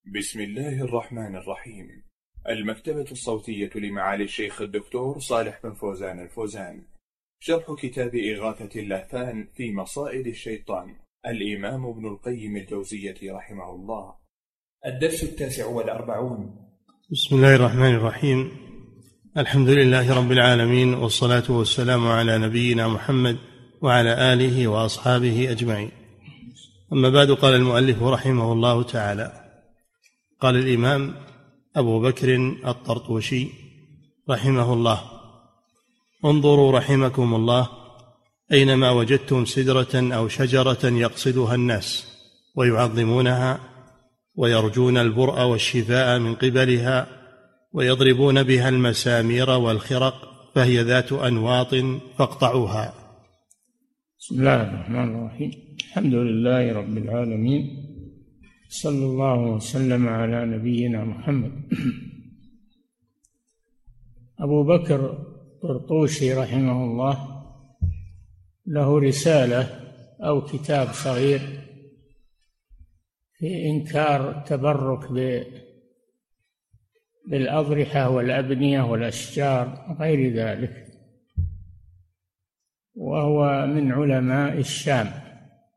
بسم الله الرحمن الرحيم. المكتبة الصوتية لمعالي الشيخ الدكتور صالح بن فوزان الفوزان. شرح كتاب إغاثة اللهفان في مصائد الشيطان، الإمام ابن القيم الجوزية رحمه الله. الدرس 49. بسم الله الرحمن الرحيم. الحمد لله رب العالمين، والصلاة والسلام على نبينا محمد وعلى آله وأصحابه أجمعين. أما بعد، قال المؤلف رحمه الله تعالى: قال الإمام أبو بكر الطرطوشي رحمه الله: انظروا رحمكم الله أينما وجدتم سدرة أو شجرة يقصدها الناس ويعظمونها ويرجون البرء والشفاء من قبلها ويضربون بها المسامير والخرق، فهي ذات أنواط فاقطعوها. بسم الله الرحمن الرحيم. الحمد لله رب العالمين، صلى الله وسلم على نبينا محمد. أبو بكر الطرطوشي رحمه الله له رسالة أو كتاب صغير في إنكار التبرك بالأضرحة والأبنية والأشجار وغير ذلك، وهو من علماء الشام،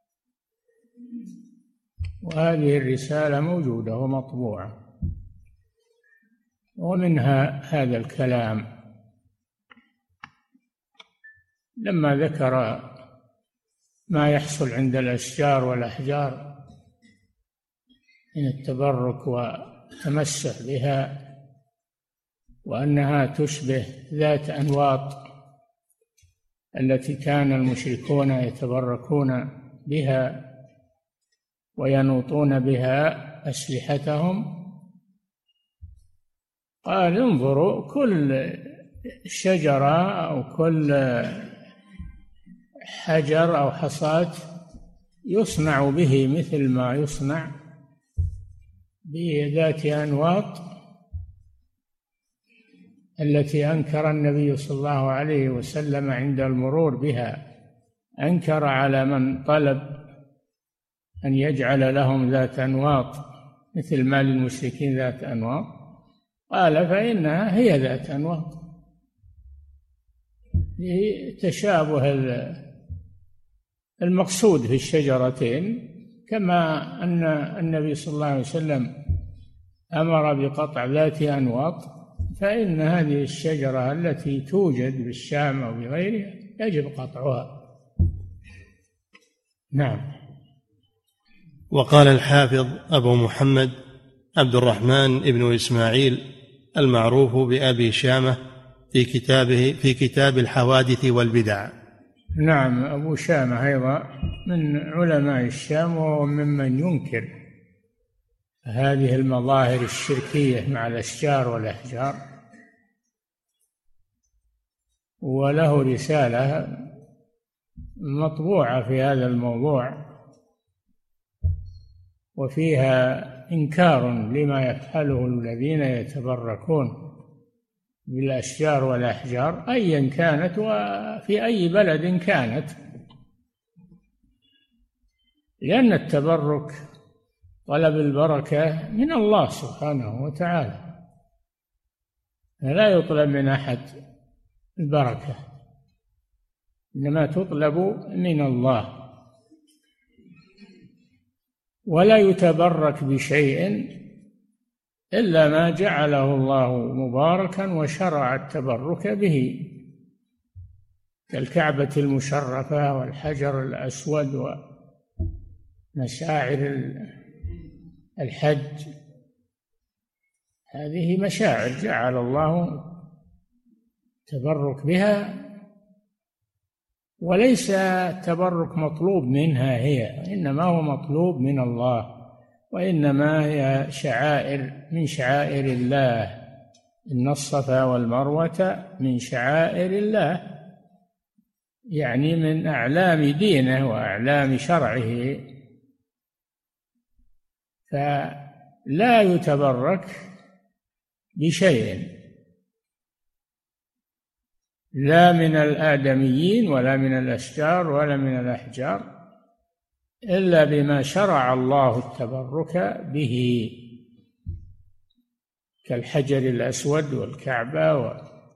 وهذه الرسالة موجودة ومطبوعة، ومنها هذا الكلام لما ذكر ما يحصل عند الأشجار والأحجار من التبرك والتمسح بها، وأنها تشبه ذات أنواط التي كان المشركون يتبركون بها وينوطون بها أسلحتهم. قال: انظروا، كل شجرة أو كل حجر أو حصاة يصنع به مثل ما يصنع بذات أنواط التي أنكر النبي صلى الله عليه وسلم عند المرور بها، أنكر على من طلب أن يجعل لهم ذات أنواط مثل ما للمشركين ذات أنواط، قال: فإنها هي ذات أنواط لتشابه المقصود في الشجرتين، كما أن النبي صلى الله عليه وسلم أمر بقطع ذات أنواط، فإن هذه الشجرة التي توجد بالشام أو بغيرها يجب قطعها. نعم. وقال الحافظ أبو محمد عبد الرحمن بن إسماعيل المعروف بأبي شامة في كتاب الحوادث والبدع. نعم، أبو شامة أيضا من علماء الشام، وهو ممن ينكر هذه المظاهر الشركية مع الأشجار والأحجار، وله رسالة مطبوعة في هذا الموضوع، وفيها إنكار لما يفعله الذين يتبركون بالأشجار والأحجار أيا كانت وفي أي بلد كانت، لأن التبرك طلب البركة من الله سبحانه وتعالى، لا يطلب من أحد البركة، إنما تطلب من الله، ولا يتبرك بشيء إلا ما جعله الله مباركا وشرع التبرك به، كالكعبة المشرفة والحجر الأسود ومشاعر الحج، هذه مشاعر جعل الله التبرك بها، وليس التبرك مطلوب منها هي، إنما هو مطلوب من الله، وإنما هي شعائر من شعائر الله، إن الصفا والمروة من شعائر الله، يعني من أعلام دينه وأعلام شرعه، فلا يتبرك بشيء لا من الآدميين ولا من الأشجار ولا من الأحجار إلا بما شرع الله التبرك به، كالحجر الأسود والكعبة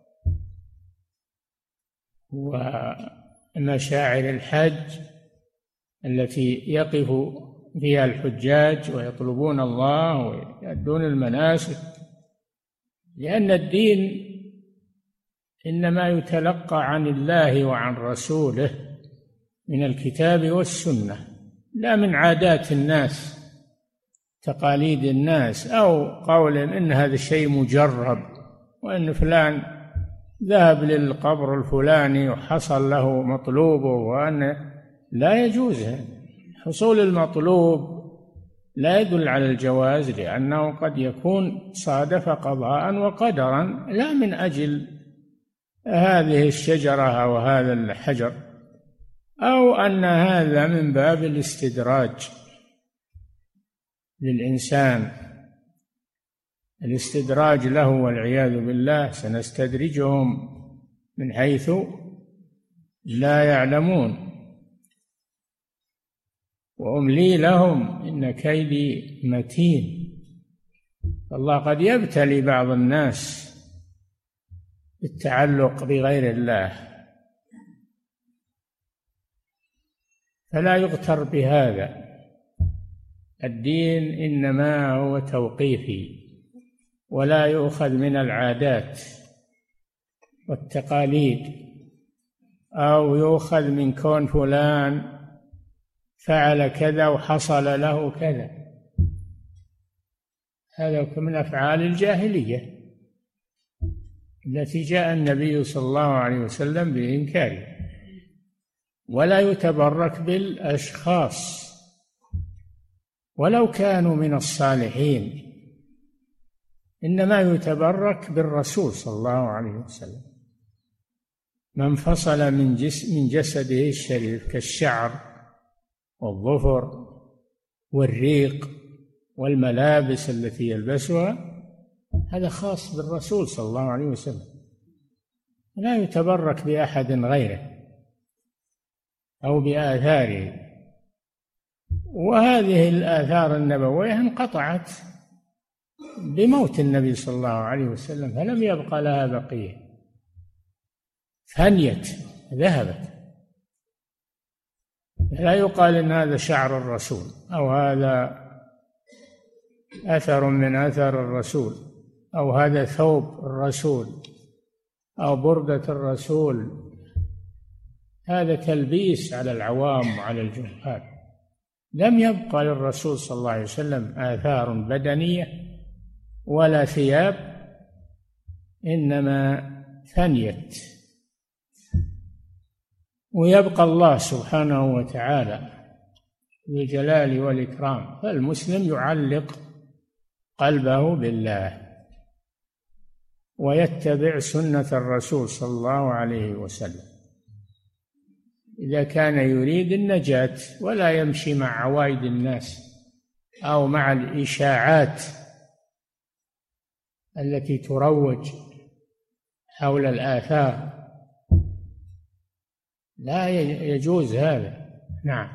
ومشاعر الحج التي يقف فيها الحجاج ويطلبون الله ويؤدون المناسك، لأن الدين إنما يتلقى عن الله وعن رسوله من الكتاب والسنة، لا من عادات الناس، تقاليد الناس، أو قول إن هذا الشيء مجرب، وإن فلان ذهب للقبر الفلاني وحصل له مطلوبه، وأن لا يجوز. حصول المطلوب لا يدل على الجواز، لأنه قد يكون صادف قضاء وقدرا، لا من أجل هذه الشجرة أو هذا الحجر، أو أن هذا من باب الاستدراج للإنسان، الاستدراج له والعياذ بالله. سنستدرجهم من حيث لا يعلمون وأملي لهم إن كيدي متين. الله قد يبتلي بعض الناس بالتعلق بغير الله، فلا يغتر بهذا. الدين إنما هو توقيفي، ولا يؤخذ من العادات والتقاليد، أو يؤخذ من كون فلان فعل كذا وحصل له كذا. هذا من أفعال الجاهلية التي جاء النبي صلى الله عليه وسلم بإنكارها. ولا يتبرك بالأشخاص ولو كانوا من الصالحين، إنما يتبرك بالرسول صلى الله عليه وسلم. من فصل من جسده الشريف كالشعر والظفر والريق والملابس التي يلبسها، هذا خاص بالرسول صلى الله عليه وسلم، لا يتبرك بأحد غيره أو بآثاره. وهذه الآثار النبوية انقطعت بموت النبي صلى الله عليه وسلم، فلم يبقى لها بقية، فنيت، ذهبت. لا يقال إن هذا شعر الرسول، أو هذا أثر من أثر الرسول، أو هذا ثوب الرسول، أو بردة الرسول. هذا تلبيس على العوام وعلى الجهال. لم يبقى للرسول صلى الله عليه وسلم آثار بدنية ولا ثياب، إنما فنيت. ويبقى الله سبحانه وتعالى بالجلال والإكرام، فالمسلم يعلق قلبه بالله ويتبع سنة الرسول صلى الله عليه وسلم إذا كان يريد النجاة، ولا يمشي مع عوايد الناس أو مع الإشاعات التي تروج حول الآثار، لا يجوز هذا. نعم.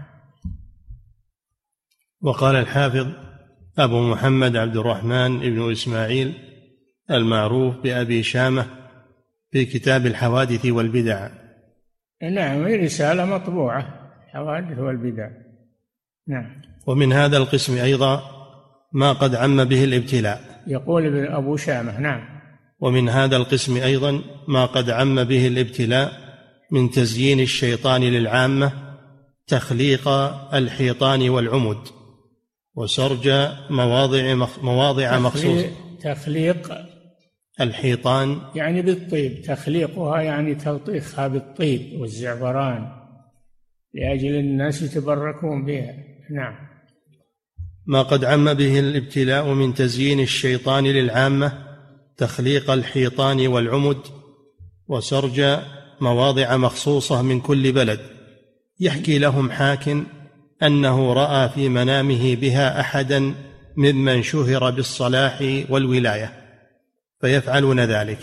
وقال الحافظ أبو محمد عبد الرحمن بن إسماعيل المعروف بأبي شامة في كتاب الحوادث والبدع. نعم، رسالة مطبوعة، الحوادث والبدع. نعم. ومن هذا القسم أيضا ما قد عم به الابتلاء. يقول أبو شامة. نعم. ومن هذا القسم أيضا ما قد عم به الابتلاء من تزيين الشيطان للعامة تخليق الحيطان والعمد وسرج مواضع مخصوصة. تخليق الحيطان يعني بالطيب، تخليقها يعني تلطيخها بالطيب والزعفران لأجل الناس يتبركون بها. نعم. ما قد عم به الابتلاء من تزيين الشيطان للعامة تخليق الحيطان والعمد وسرج مواضع مخصوصة من كل بلد. يحكي لهم حاكٍ أنه رأى في منامه بها أحدا ممن شهر بالصلاح والولاية فيفعلون ذلك.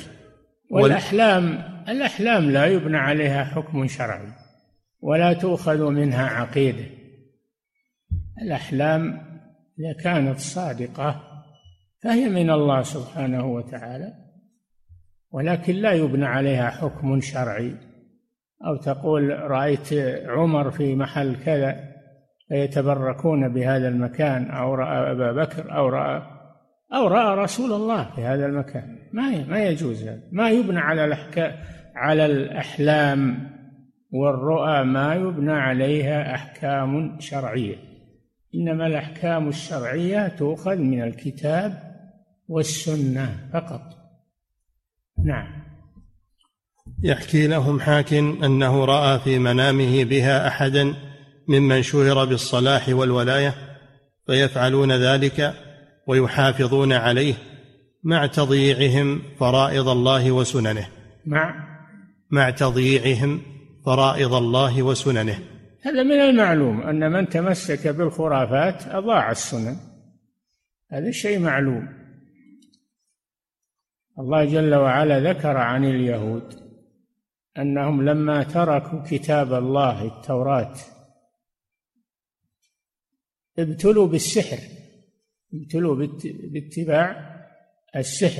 والأحلام لا يبنى عليها حكم شرعي ولا تؤخذ منها عقيدة. الأحلام إذا كانت صادقة فهي من الله سبحانه وتعالى، ولكن لا يبنى عليها حكم شرعي، أو تقول رأيت عمر في محل كذا فيتبركون بهذا المكان، أو رأى أبا بكر، أو رأى رسول الله في هذا المكان. ما يجوز هذا. ما يبنى على الأحلام والرؤى، ما يبنى عليها أحكام شرعية، إنما الأحكام الشرعية تؤخذ من الكتاب والسنة فقط. نعم. يحكي لهم حاك أنه رأى في منامه بها أحدا ممن شهر بالصلاح والولاية، فيفعلون ذلك ويحافظون عليه مع تضييعهم فرائض الله وسننه. مع تضييعهم فرائض الله وسننه. هذا من المعلوم أن من تمسك بالخرافات أضاع السنن، هذا شيء معلوم. الله جل وعلا ذكر عن اليهود أنهم لما تركوا كتاب الله التوراة ابتلوا بالسحر، ابتلوا باتباع السحر،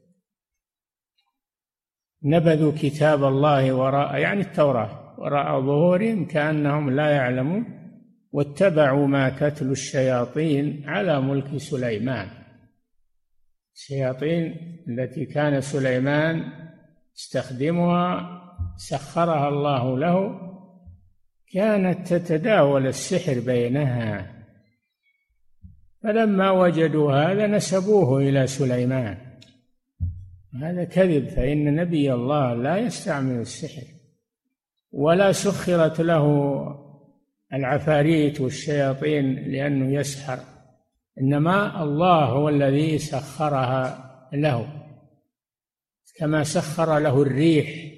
نبذوا كتاب الله وراء، يعني التوراة، وراء ظهورهم كأنهم لا يعلمون، واتبعوا ما تتلو الشياطين على ملك سليمان. الشياطين التي كان سليمان يستخدمها سخرها الله له، كانت تتداول السحر بينها، فلما وجدوا هذا نسبوه إلى سليمان. هذا كذب، فإن نبي الله لا يستعمل السحر، ولا سخرت له العفاريت والشياطين لأنه يسحر، إنما الله هو الذي سخرها له، كما سخر له الريح،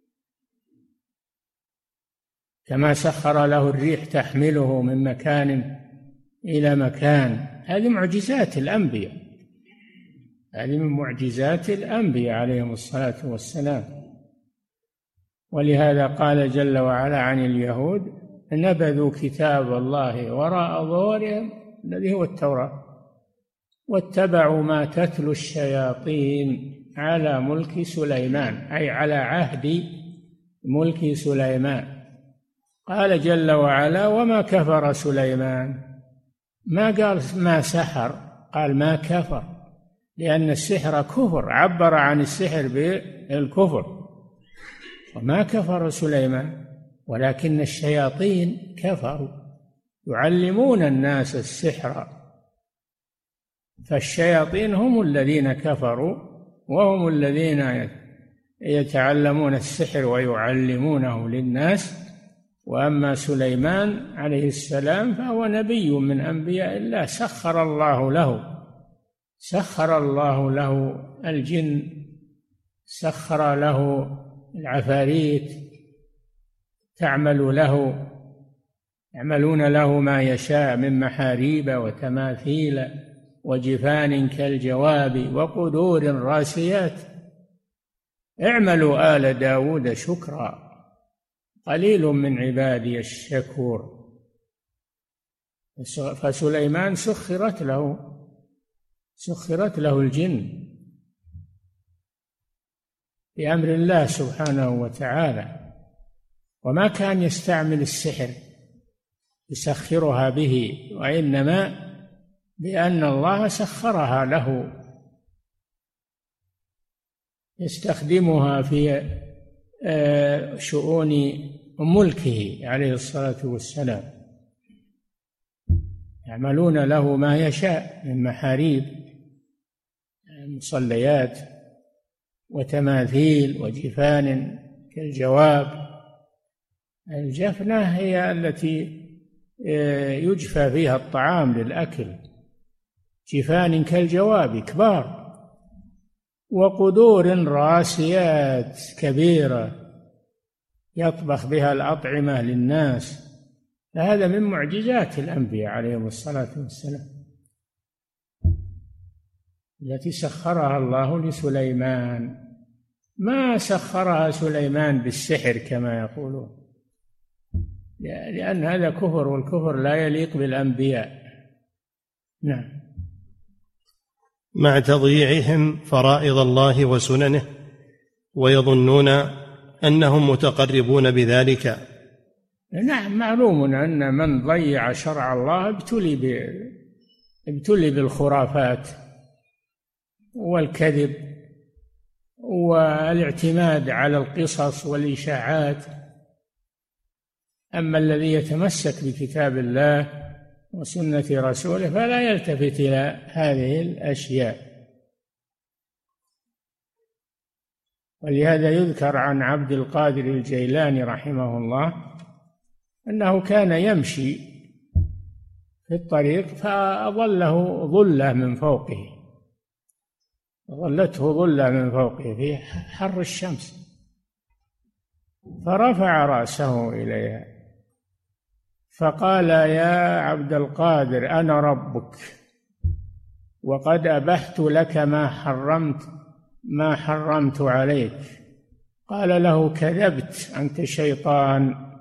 كما سخر له الريح تحمله من مكان إلى مكان. هذه معجزات الأنبياء، هذه من معجزات الأنبياء عليهم الصلاة والسلام. ولهذا قال جل وعلا عن اليهود: نبذوا كتاب الله وراء ظهورهم الذي هو التوراة، واتبعوا ما تتلو الشياطين على ملك سليمان، أي على عهد ملك سليمان. قال جل وعلا: وما كفر سليمان. ما قال ما سحر، قال ما كفر، لأن السحر كفر، عبر عن السحر بالكفر. وما كفر سليمان ولكن الشياطين كفروا يعلمون الناس السحر، فالشياطين هم الذين كفروا، وهم الذين يتعلمون السحر ويعلمونه للناس. وأما سليمان عليه السلام فهو نبي من أنبياء الله، سخر الله له الجن، سخر له العفاريت يعملون له ما يشاء من محاريب وتماثيل وجفان كالجواب وقدور راسيات. اعملوا آل داود شكرا قليل من عبادي الشكور. فسليمان سخرت له الجن بأمر الله سبحانه وتعالى، وما كان يستعمل السحر يسخرها به، وإنما لأن الله سخرها له يستخدمها في شؤون ملكه عليه الصلاة والسلام. يعملون له ما يشاء من محاريب، مصليات وتماثيل وجفان كالجواب. الجفنة هي التي يجفى فيها الطعام للأكل، جفان كالجواب كبار، وقدور راسيات كبيرة يطبخ بها الأطعمة للناس. فهذا من معجزات الأنبياء عليهم الصلاة والسلام التي سخرها الله لسليمان. ما سخرها سليمان بالسحر كما يقولون، لأن هذا كفر، والكفر لا يليق بالأنبياء. نعم. مع تضييعهم فرائض الله وسننه ويظنون أنهم متقربون بذلك. نعم، معلوم أن من ضيع شرع الله ابتلي بالخرافات والكذب والاعتماد على القصص والإشاعات. أما الذي يتمسك بكتاب الله وسنة رسوله فلا يلتفت إلى هذه الأشياء. ولهذا يذكر عن عبد القادر الجيلاني رحمه الله أنه كان يمشي في الطريق فأظله ظلة من فوقه، ظلته ظلة من فوقه في حر الشمس، فرفع رأسه إليها فقال: يا عبد القادر، أنا ربك وقد أبحت لك ما حرمت عليك. قال له: كذبت، أنت شيطان،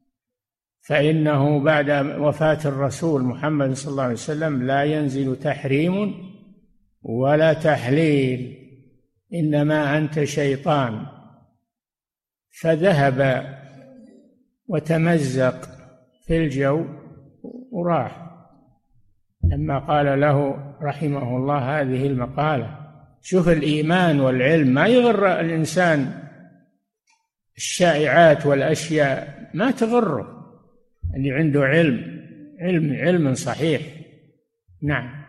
فإنه بعد وفاة الرسول محمد صلى الله عليه وسلم لا ينزل تحريم ولا تحليل، إنما أنت شيطان. فذهب وتمزق في الجو وراح. لما قال له رحمه الله هذه المقالة، شوف الإيمان والعلم ما يغر الإنسان، الشائعات والأشياء ما تغره، اللي عنده علم صحيح. نعم.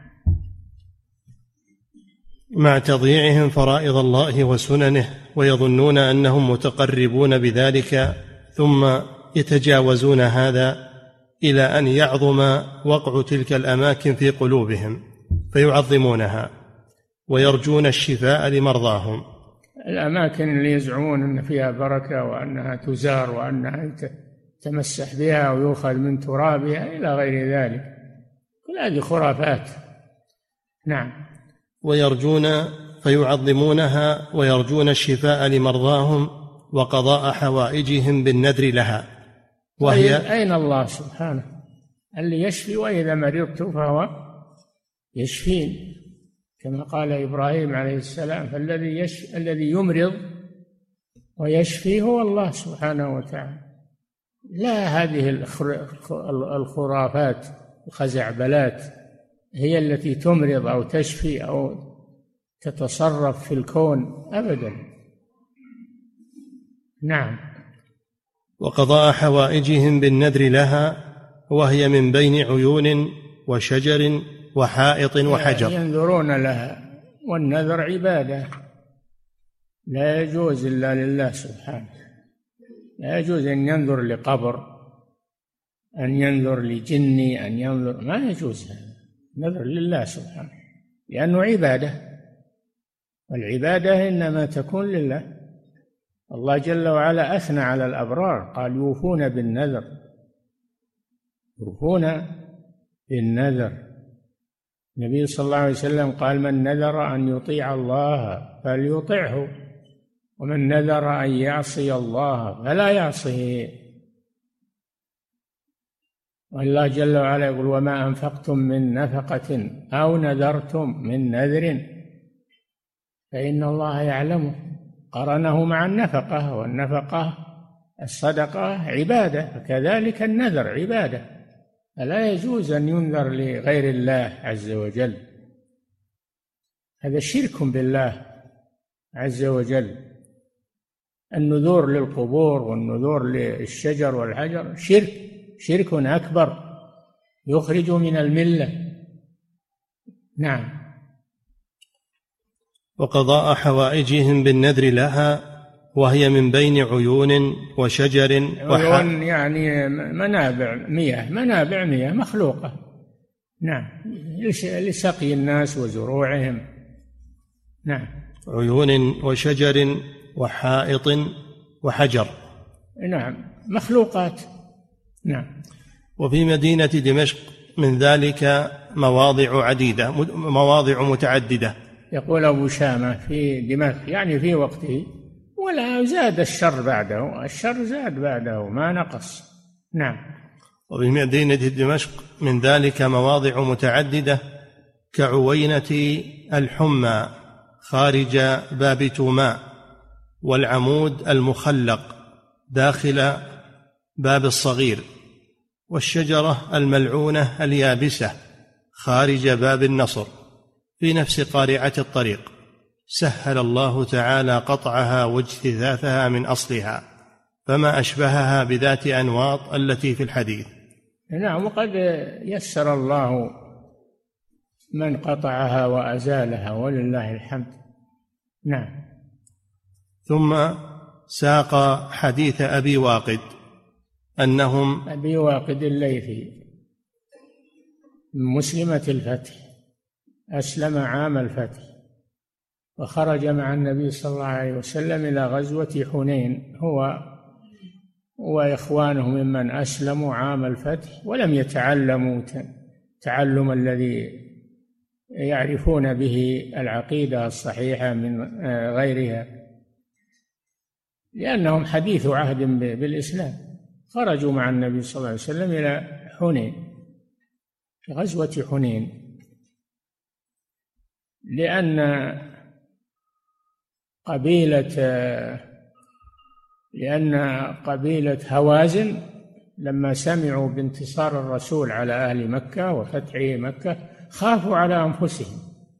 مع تضييعهم فرائض الله وسننه ويظنون أنهم متقربون بذلك، ثم يتجاوزون هذا إلى أن يعظم وقع تلك الأماكن في قلوبهم فيعظمونها ويرجون الشفاء لمرضاهم. الأماكن اللي يزعمون أن فيها بركة وأنها تزار وأنها تمسح بها ويؤخذ من ترابها إلى غير ذلك، كل هذه خرافات. نعم. ويرجون فيعظمونها ويرجون الشفاء لمرضاهم وقضاء حوائجهم بالنذر لها، وهي أين الله سبحانه اللي يشفي، وإذا مرضت فهو يشفين، كما قال إبراهيم عليه السلام: الذي يمرض ويشفي هو الله سبحانه وتعالى، لا هذه الخرافات الخزعبلات هي التي تمرض أو تشفي أو تتصرف في الكون أبدا. نعم. وقضاء حوائجهم بالنذر لها، وهي من بين عيون وشجر وحائط وحجر. ينذرون لها، والنذر عبادة لا يجوز إلا لله سبحانه. لا يجوز أن ينذر لقبر، أن ينذر لجني، أن ينذر، ما يجوز هذا. نذر لله سبحانه لأنه عبادة، والعبادة إنما تكون لله. الله جل وعلا أثنى على الأبرار، قال: يوفون بالنذر، يوفون بالنذر. النبي صلى الله عليه وسلم قال: من نذر أن يطيع الله فليطعه، ومن نذر أن يعصي الله فلا يعصيه. والله جل وعلا يقول: وما أنفقتم من نفقة أو نذرتم من نذر فإن الله يعلمه. قرنه مع النفقة، والنفقة الصدقة عبادة، فكذلك النذر عبادة، فلا يجوز أن ينذر لغير الله عز وجل، هذا شرك بالله عز وجل. النذور للقبور والنذور للشجر والحجر شرك أكبر يخرج من الملة. نعم. وقضاء حوائجهم بالنذر لها، وهي من بين عيون وشجر عيون يعني منابع مياه مخلوقة. نعم، لسقي الناس وزروعهم. نعم. عيون وشجر وحائط وحجر. نعم، مخلوقات. نعم. وفي مدينة دمشق من ذلك مواضع متعددة. يقول أبو شامة في دمشق يعني في وقته، ولا زاد الشر بعده، الشر زاد بعده ما نقص. نعم. وفي مدينة دمشق من ذلك مواضع متعددة كعوينة الحمى خارج باب توماء، والعمود المخلق داخل باب الصغير، والشجرة الملعونة اليابسة خارج باب النصر في نفس قارعة الطريق، سهل الله تعالى قطعها واجتثاثها من أصلها، فما أشبهها بذات أنواط التي في الحديث. نعم، وقد يسر الله من قطعها وأزالها ولله الحمد. نعم. ثم ساق حديث أبي واقد أنهم أبي واقد الليثي من مسلمة الفتح، أسلم عام الفتح وخرج مع النبي صلى الله عليه وسلم إلى غزوة حنين، هو وإخوانه ممن أسلموا عام الفتح ولم يتعلموا تعلم الذي يعرفون به العقيدة الصحيحة من غيرها، لأنهم حديث عهد بالإسلام. خرجوا مع النبي صلى الله عليه وسلم إلى حنين، في غزوة حنين، لأن قبيلة هوازن لما سمعوا بانتصار الرسول على أهل مكة وفتح مكة خافوا على أنفسهم،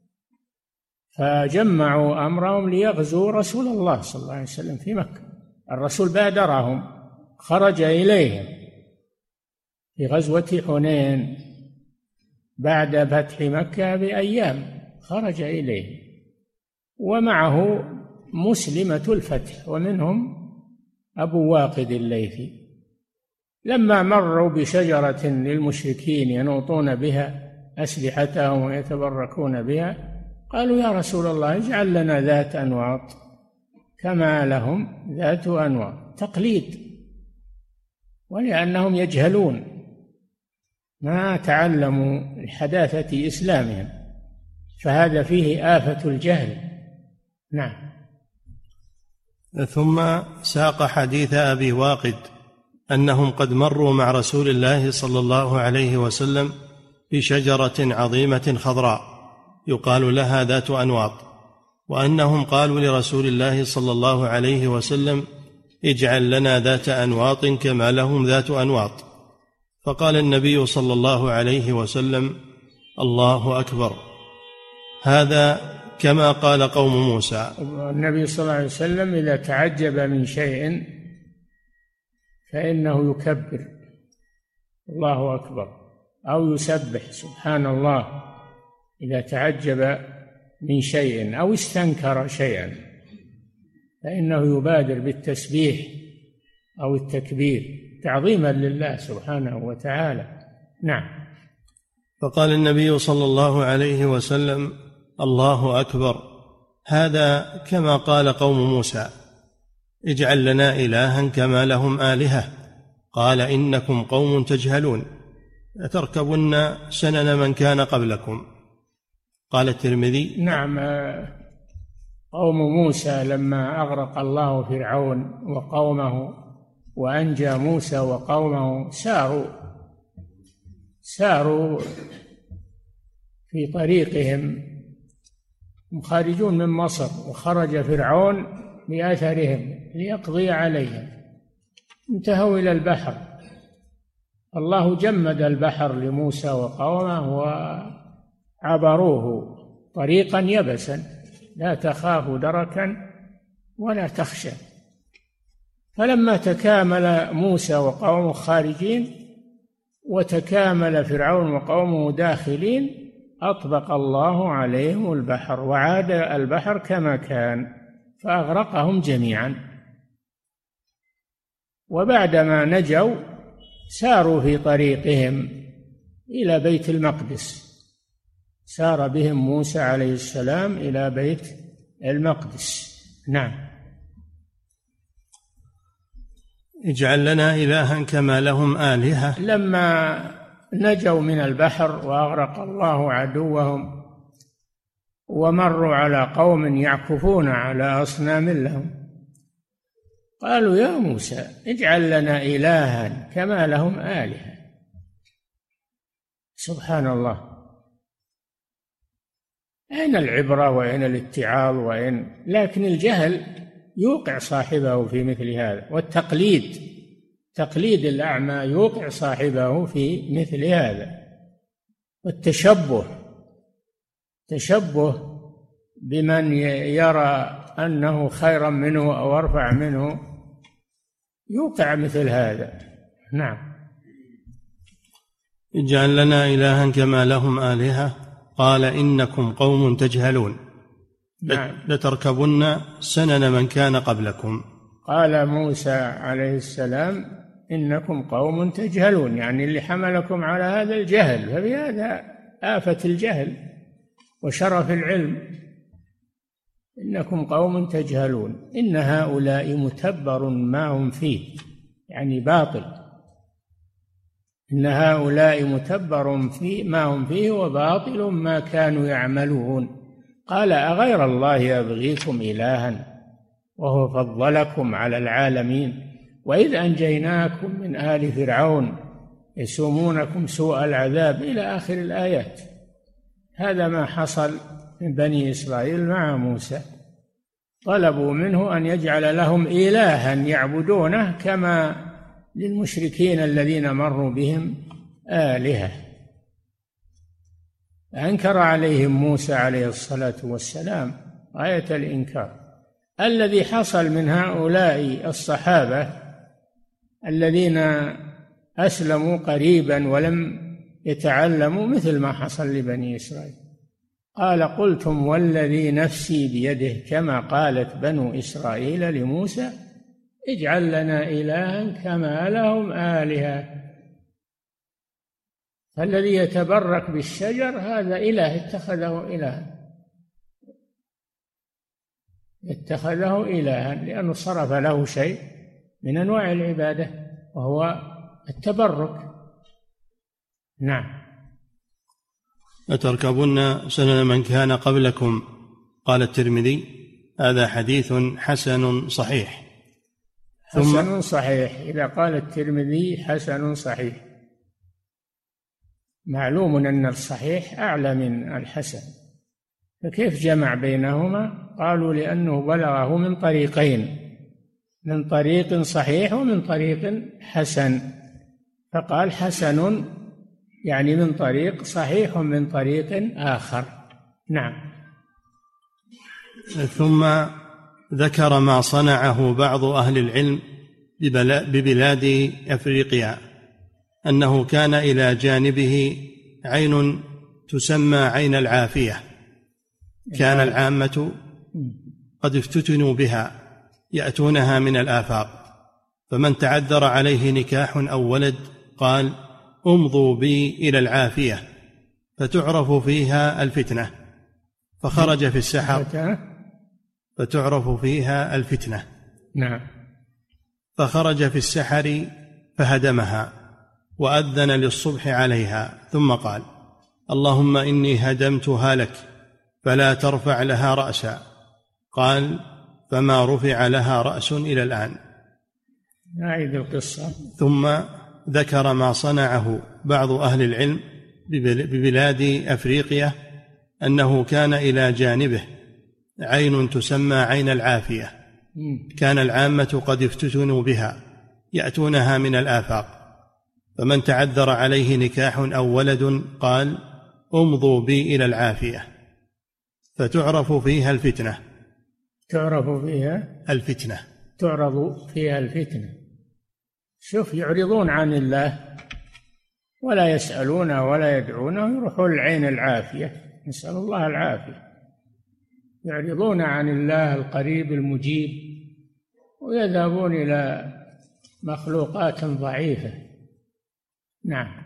فجمعوا أمرهم ليغزوا رسول الله صلى الله عليه وسلم في مكة. الرسول بادرهم، خرج إليهم في غزوة حنين بعد فتح مكة بأيام، خرج إليهم ومعه مسلمة الفتح ومنهم أبو واقد الليثي. لما مروا بشجرة للمشركين ينوطون بها أسلحتهم ويتبركون بها، قالوا يا رسول الله اجعل لنا ذات أنواط كما لهم ذات أنواط، تقليد، ولأنهم يجهلون ما تعلموا لحداثة إسلامهم، فهذا فيه آفة الجهل. نعم. ثم ساق حديث أبي واقد أنهم قد مروا مع رسول الله صلى الله عليه وسلم بشجرة عظيمة خضراء يقال لها ذات أنواط، وأنهم قالوا لرسول الله صلى الله عليه وسلم اجعل لنا ذات أنواط كما لهم ذات أنواط، فقال النبي صلى الله عليه وسلم الله أكبر، هذا كما قال قوم موسى. النبي صلى الله عليه وسلم إذا تعجب من شيء فإنه يكبر الله أكبر أو يسبح سبحان الله إذا تعجب من شيء أو استنكر شيئا، فإنه يبادر بالتسبيح أو التكبير تعظيما لله سبحانه وتعالى. نعم. فقال النبي صلى الله عليه وسلم الله أكبر، هذا كما قال قوم موسى اجعل لنا إلها كما لهم آلهة، قال إنكم قوم تجهلون لتركبن سنن من كان قبلكم. قال الترمذي نعم، قوم موسى لما أغرق الله فرعون وقومه وأنجى موسى وقومه ساروا في طريقهم خارجون من مصر، وخرج فرعون بأثرهم ليقضي عليهم، انتهوا إلى البحر، الله جمد البحر لموسى وقومه وعبروه طريقا يبسا لا تخاف دركا ولا تخشى. فلما تكامل موسى وقومه خارجين وتكامل فرعون وقومه داخلين أطبق الله عليهم البحر وعاد البحر كما كان فأغرقهم جميعا. وبعدما نجوا ساروا في طريقهم إلى بيت المقدس، سار بهم موسى عليه السلام إلى بيت المقدس. نعم. اجعل لنا إلها كما لهم آلهة. لما نجوا من البحر وأغرق الله عدوهم ومروا على قوم يعكفون على أصنام لهم، قالوا يا موسى اجعل لنا إلها كما لهم آلهة. سبحان الله، أين العبرة وأين الاتعاظ لكن الجهل يوقع صاحبه في مثل هذا، تقليد الأعمى يوقع صاحبه في مثل هذا، والتشبه بمن يرى أنه خيرا منه أو أرفع منه يوقع مثل هذا. نعم. اجعل لنا إلها كما لهم آلهة قال إنكم قوم تجهلون. نعم. لتركبن سنن من كان قبلكم. قال موسى عليه السلام إنكم قوم تجهلون، يعني اللي حملكم على هذا الجهل، فبهذا آفة الجهل وشرف العلم. إنكم قوم تجهلون إن هؤلاء متبر ما هم فيه، يعني باطل. إن هؤلاء متبر ما هم فيه وباطل ما كانوا يعملون. قال أغير الله أبغيكم إلها وهو فضلكم على العالمين وإذ أنجيناكم من آل فرعون يسومونكم سوء العذاب إلى آخر الآيات. هذا ما حصل من بني إسرائيل مع موسى، طلبوا منه أن يجعل لهم إلها يعبدونه كما للمشركين الذين مروا بهم آلهة. أنكر عليهم موسى عليه الصلاة والسلام غاية الإنكار. الذي حصل من هؤلاء الصحابة الذين أسلموا قريبا ولم يتعلموا مثل ما حصل لبني إسرائيل. قال قلتم والذي نفسي بيده كما قالت بنو إسرائيل لموسى اجعل لنا إلها كما لهم آلهة. فالذي يتبرك بالشجر هذا إله اتخذه إلها لأنه صرف له شيء من أنواع العبادة وهو التبرك. نعم. لتركبن سنن من كان قبلكم. قال الترمذي هذا حديث حسن صحيح. حسن صحيح. إذا قال الترمذي حسن صحيح معلوم أن الصحيح أعلى من الحسن، فكيف جمع بينهما؟ قالوا لأنه بلغه من طريقين، من طريق صحيح ومن طريق حسن، فقال حسن يعني من طريق صحيح من طريق آخر. نعم. ثم ذكر ما صنعه بعض أهل العلم ببلاد أفريقيا، أنه كان إلى جانبه عين تسمى عين العافية، كان العامة قد افتتنوا بها يأتونها من الآفاق، فمن تعذر عليه نكاح أو ولد قال امضوا بي إلى العافية فتعرف فيها الفتنة، فخرج في السحر فتعرف فيها الفتنة. نعم. فخرج في السحر فهدمها وأذن للصبح عليها ثم قال اللهم إني هدمتها لك فلا ترفع لها رأسا. قال فما رفع لها رأس إلى الآن. نعيد القصة. ثم ذكر ما صنعه بعض أهل العلم ببلاد أفريقيا، أنه كان إلى جانبه عين تسمى عين العافية، كان العامة قد افتتنوا بها يأتونها من الآفاق، فمن تعذر عليه نكاح أو ولد قال امضوا بي إلى العافية فتعرف فيها الفتنة. تعرف فيها الفتنة. شوف، يعرضون عن الله ولا يسألونه ولا يدعونه، يروحون العين العافية، نسأل الله العافية. يعرضون عن الله القريب المجيب ويذهبون إلى مخلوقات ضعيفة. نعم.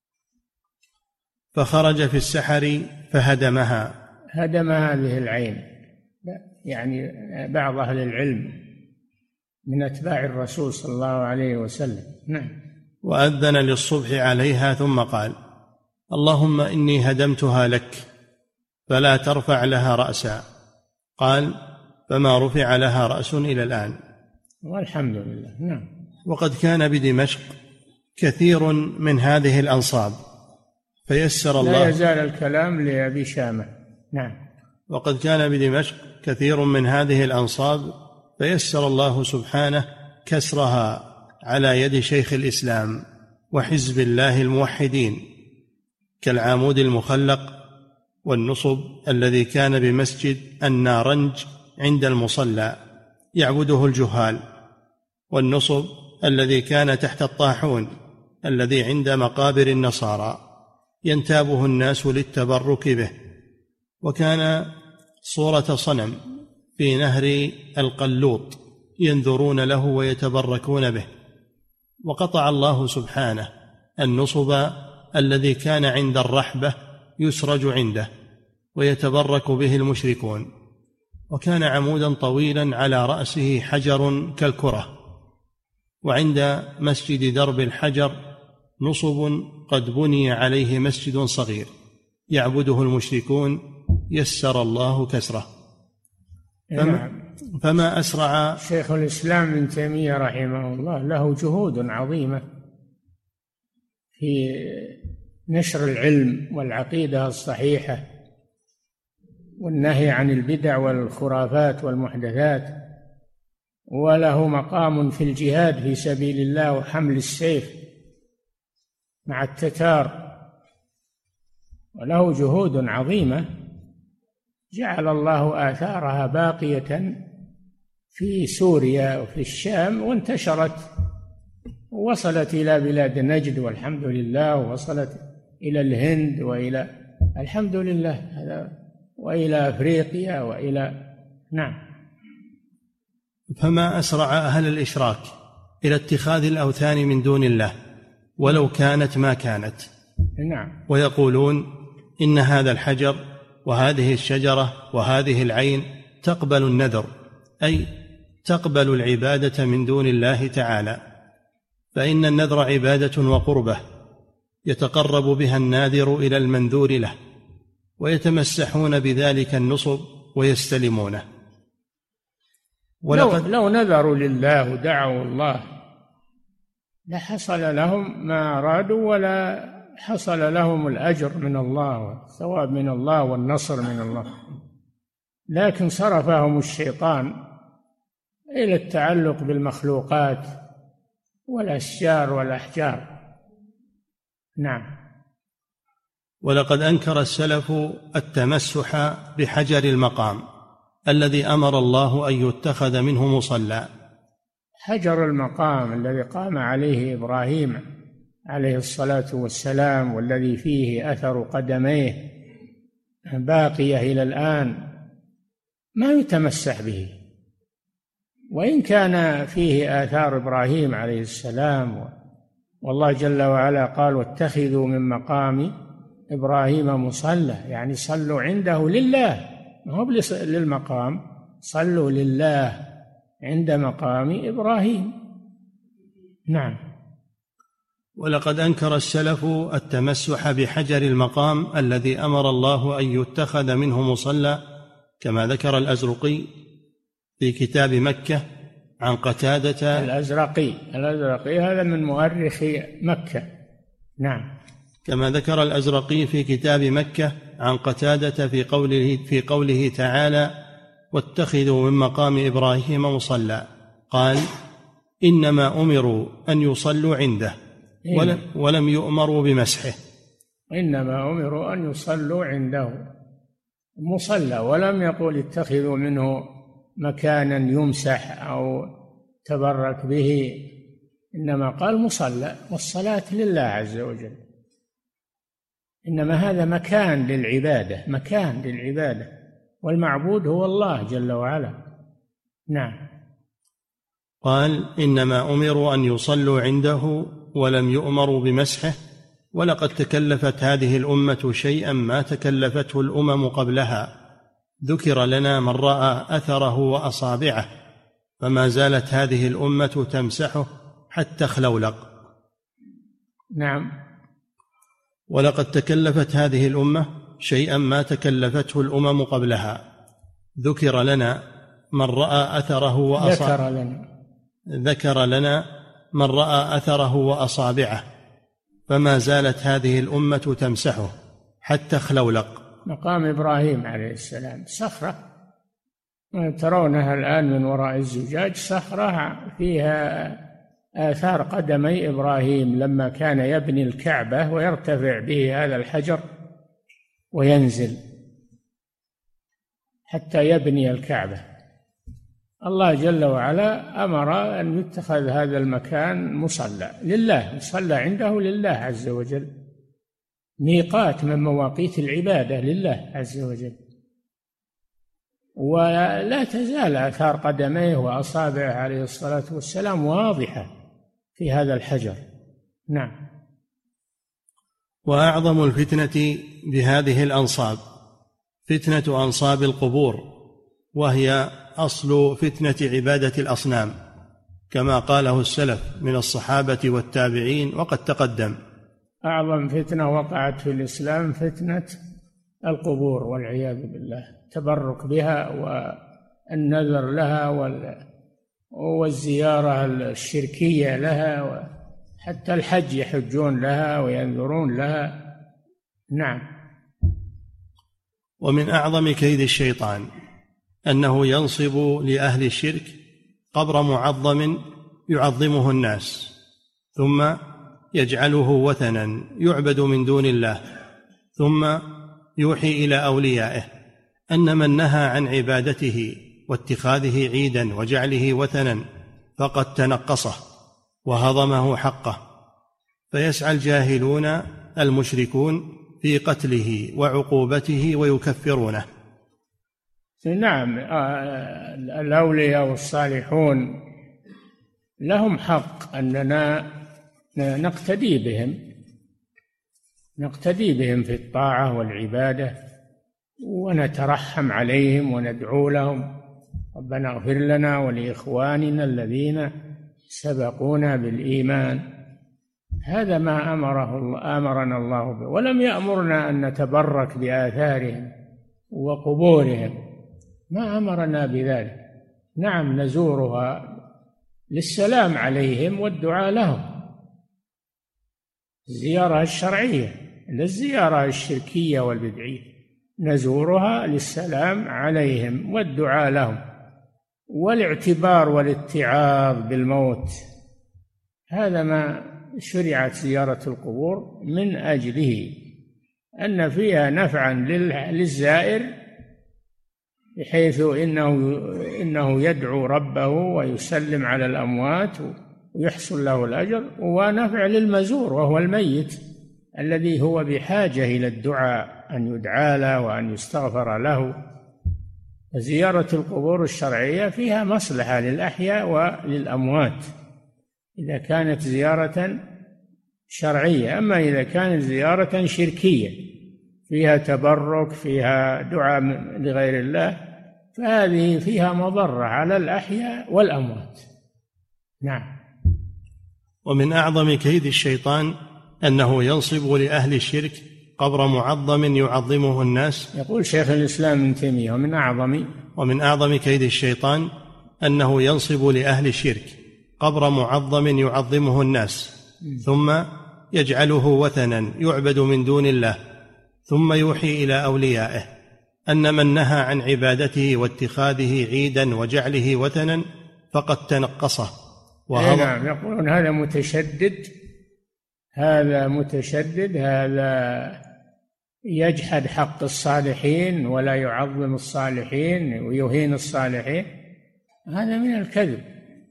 فخرج في السحر فهدمها. هدم هذه العين، يعني بعض أهل العلم من أتباع الرسول صلى الله عليه وسلم. نعم. وأذن للصبح عليها ثم قال اللهم إني هدمتها لك فلا ترفع لها رأسا. قال فما رفع لها رأس إلى الآن. والحمد لله. نعم. وقد كان بدمشق كثير من هذه الأنصاب فيسر الله. لا يزال الكلام لأبي شامة. نعم. وقد كان بدمشق كثير من هذه الأنصاب، فيسر الله سبحانه كسرها على يد شيخ الإسلام وحزب الله الموحدين، كالعامود المخلق، والنصب الذي كان بمسجد النارنج عند المصلى يعبده الجهال، والنصب الذي كان تحت الطاحون الذي عند مقابر النصارى ينتابه الناس للتبرك به، وكان صورة صنم في نهر القلوط ينذرون له ويتبركون به. وقطع الله سبحانه النصب الذي كان عند الرحبة يسرج عنده ويتبرك به المشركون، وكان عمودا طويلا على رأسه حجر كالكرة، وعند مسجد درب الحجر نصب قد بني عليه مسجد صغير يعبده المشركون، يسر الله كسره. فما أسرع شيخ الإسلام ابن تيمية رحمه الله له جهود عظيمة في نشر العلم والعقيدة الصحيحة والنهي عن البدع والخرافات والمحدثات، وله مقام في الجهاد في سبيل الله وحمل السيف مع التتار، وله جهود عظيمة جعل الله آثارها باقية في سوريا وفي الشام، وانتشرت ووصلت إلى بلاد نجد والحمد لله، ووصلت إلى الهند وإلى الحمد لله هذا، وإلى أفريقيا وإلى نعم. فما أسرع أهل الإشراك إلى اتخاذ الأوثان من دون الله ولو كانت ما كانت. نعم. ويقولون إن هذا الحجر وهذه الشجرة وهذه العين تقبل النذر، أي تقبل العبادة من دون الله تعالى، فإن النذر عبادة وقربة يتقرب بها الناذر إلى المنذور له، ويتمسحون بذلك النصب ويستلمونه. لو نذروا لله ودعوا الله لحصل لهم ما أرادوا، ولا حصل لهم الأجر من الله والثواب من الله والنصر من الله، لكن صرفهم الشيطان إلى التعلق بالمخلوقات والأشجار والأحجار. نعم. ولقد أنكر السلف التمسح بحجر المقام الذي أمر الله أن يتخذ منه مصلى. حجر المقام الذي قام عليه إبراهيم عليه الصلاة والسلام، والذي فيه أثر قدميه باقية إلى الآن، ما يتمسح به، وإن كان فيه آثار إبراهيم عليه السلام، والله جل وعلا قال واتخذوا من مقام إبراهيم مصلى، يعني صلوا عنده لله، ما هو للمقام، صلوا لله عند مقام إبراهيم. نعم. ولقد أنكر السلف التمسح بحجر المقام الذي أمر الله أن يتخذ منه مصلى، كما ذكر الأزرقي في كتاب مكة عن قتادة. الأزرقي هذا من مؤرخي مكة. نعم. كما ذكر الأزرقي في كتاب مكة عن قتادة في قوله تعالى واتخذوا من مقام إبراهيم مصلى، قال إنما أمروا أن يصلوا عنده ولم يؤمروا بمسحه. إنما أمروا أن يصلوا عنده مصلى، ولم يقل اتخذوا منه مكانا يمسح أو تبرك به، إنما قال مصلى، والصلاة لله عز وجل، إنما هذا مكان للعبادة، مكان للعبادة، والمعبود هو الله جل وعلا. نعم. قال إنما أمروا أن يصلوا عنده ولم يؤمروا بمسحه، ولقد تكلفت هذه الأمة شيئا ما تكلفته الأمم قبلها، ذكر لنا من رأى أثره وأصابعه، فما زالت هذه الأمة تمسحه حتى خلولق. نعم. ولقد تكلفت هذه الأمة شيئا ما تكلفته الأمم قبلها، ذكر لنا من رأى أثره ذكر لنا من رأى أثره وأصابعه، فما زالت هذه الأمة تمسحه حتى خلولق. مقام إبراهيم عليه السلام صخرة ترونها الآن من وراء الزجاج، صخرة فيها آثار قدمي إبراهيم لما كان يبني الكعبة ويرتفع به هذا الحجر وينزل حتى يبني الكعبة. الله جل وعلا أمر أن يتخذ هذا المكان مصلى لله، مصلى عنده لله عز وجل، ميقات من مواقيت العبادة لله عز وجل. ولا تزال آثار قدميه وأصابعه عليه الصلاة والسلام واضحة في هذا الحجر. نعم. وأعظم الفتنة بهذه الأنصاب فتنة أنصاب القبور، وهي أصل فتنة عبادة الأصنام، كما قاله السلف من الصحابة والتابعين وقد تقدم. أعظم فتنة وقعت في الإسلام فتنة القبور والعياذ بالله، التبرك بها والنذر لها والزيارة الشركية لها، وحتى الحج يحجون لها وينذرون لها. نعم. ومن أعظم كيد الشيطان أنه ينصب لأهل الشرك قبر معظم يعظمه الناس، ثم يجعله وثنا يعبد من دون الله، ثم يوحي إلى أوليائه أن من نهى عن عبادته واتخاذه عيدا وجعله وثنا فقد تنقصه وهضمه حقه، فيسعى الجاهلون المشركون في قتله وعقوبته ويكفرونه. نعم، الأولياء والصالحون لهم حق أننا نقتدي بهم في الطاعة والعبادة، ونترحم عليهم وندعو لهم ربنا اغفر لنا ولإخواننا الذين سبقونا بالإيمان. هذا ما أمرنا الله به، ولم يأمرنا أن نتبرك بآثارهم وقبورهم، ما أمرنا بذلك. نعم، نزورها للسلام عليهم والدعاء لهم، الزيارة الشرعية، لا الزيارة الشركية والبدعية، نزورها للسلام عليهم والدعاء لهم والاعتبار والاتعاظ بالموت. هذا ما شرعت زيارة القبور من أجله، أن فيها نفعا للزائر بحيث إنه يدعو ربه ويسلم على الأموات ويحصل له الأجر، ونفع للمزور وهو الميت الذي هو بحاجة إلى الدعاء، أن يدعى له وأن يستغفر له. زيارة القبور الشرعية فيها مصلحة للأحياء وللأموات إذا كانت زيارة شرعية. أما إذا كانت زيارة شركية فيها تبرك، فيها دعاء لغير الله، فهذه فيها مضرة على الأحياء والأموات. نعم. ومن أعظم كيد الشيطان أنه ينصب لأهل الشرك قبر معظم يعظمه الناس. يقول شيخ الإسلام ابن تيمية ومن أعظم كيد الشيطان أنه ينصب لأهل الشرك قبر معظم يعظمه الناس، ثم يجعله وثنا يعبد من دون الله، ثم يوحي إلى أوليائه أن من نهى عن عبادته واتخاذه عيدا وجعله وثنا فقد تنقصه. نعم، يقولون هذا متشدد، هذا يجحد حق الصالحين ولا يعظم الصالحين ويهين الصالحين. هذا من الكذب،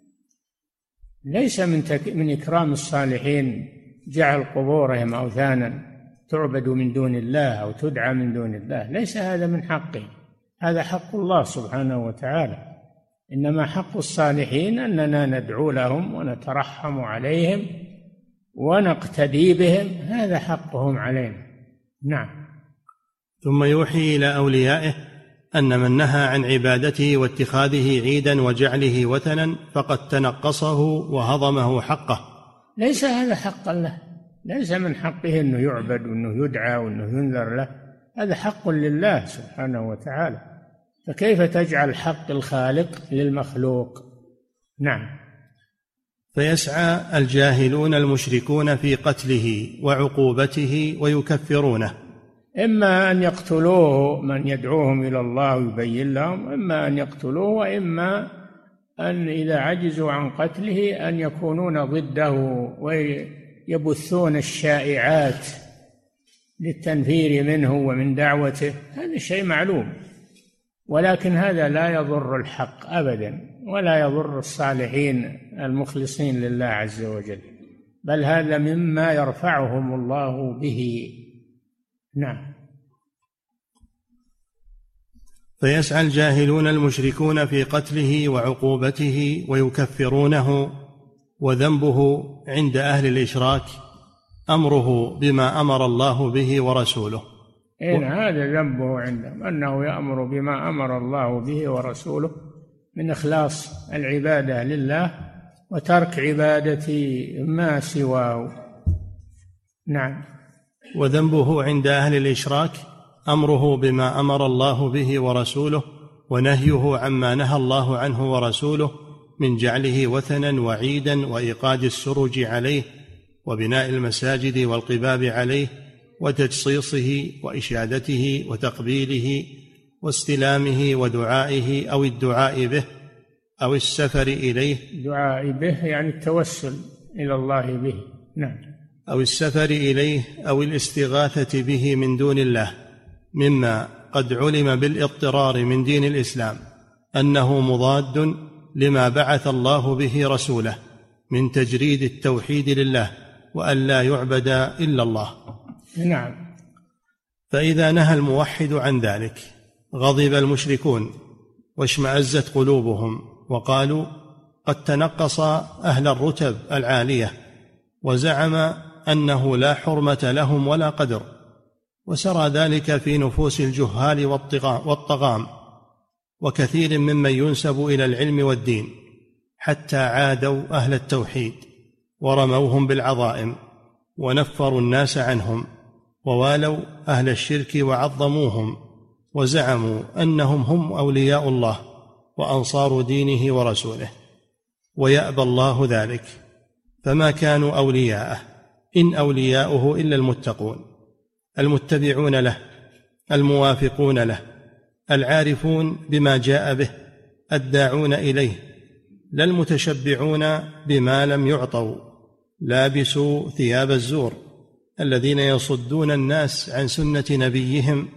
ليس من إكرام الصالحين جعل قبورهم أوثانا تعبد من دون الله أو تدعى من دون الله، ليس هذا من حقه، هذا حق الله سبحانه وتعالى. إنما حق الصالحين أننا ندعو لهم ونترحم عليهم ونقتدي بهم، هذا حقهم علينا. نعم. ثم يوحي إلى أوليائه أن من نهى عن عبادته واتخاذه عيدا وجعله وثنا فقد تنقصه وهضمه حقه. ليس هذا حقا له، ليس من حقه أنه يعبد وأنه يدعى وأنه ينذر له، هذا حق لله سبحانه وتعالى، فكيف تجعل حق الخالق للمخلوق؟ نعم. فيسعى الجاهلون المشركون في قتله وعقوبته ويكفرونه. إما أن يقتلوه من يدعوهم إلى الله ويبين لهم، إما أن يقتلوه، وإما أن إذا عجزوا عن قتله أن يكونون ضده ويبثون الشائعات للتنفير منه ومن دعوته. هذا شيء معلوم، ولكن هذا لا يضر الحق أبدا، ولا يضر الصالحين المخلصين لله عز وجل، بل هذا مما يرفعهم الله به. نعم. فيسعى الجاهلون المشركون في قتله وعقوبته ويكفرونه، وذنبه عند أهل الإشراك أمره بما أمر الله به ورسوله. إن هذا ذنبه عندهم، أنه يأمر بما أمر الله به ورسوله من إخلاص العبادة لله وترك عبادة ما سواه. نعم. وذنبه عند أهل الإشراك أمره بما أمر الله به ورسوله، ونهيه عما نهى الله عنه ورسوله من جعله وثنا وعيدا وإيقاد السرج عليه وبناء المساجد والقباب عليه وتجصيصه وإشادته وتقبيله واستلامه ودعائه أو الدعاء به أو السفر إليه. الدعاء به يعني التوسل إلى الله به. نعم. أو السفر إليه أو الاستغاثة به من دون الله، مما قد علم بالاضطرار من دين الإسلام أنه مضاد لما بعث الله به رسوله من تجريد التوحيد لله وأن لا يعبد إلا الله. نعم. فإذا نهى الموحد عن ذلك غضب المشركون واشمأزت قلوبهم، وقالوا قد تنقص أهل الرتب العالية، وزعم أنه لا حرمة لهم ولا قدر، وسرى ذلك في نفوس الجهال والطغام وكثير ممن ينسب إلى العلم والدين، حتى عادوا أهل التوحيد ورموهم بالعظائم ونفروا الناس عنهم، ووالوا أهل الشرك وعظموهم، وزعموا أنهم هم أولياء الله وأنصار دينه ورسوله، ويأبى الله ذلك، فما كانوا أولياءه، إن أولياؤه إلا المتقون المتبعون له الموافقون له العارفون بما جاء به الداعون إليه، لا المتشبعون بما لم يعطوا لابسوا ثياب الزور الذين يصدون الناس عن سنة نبيهم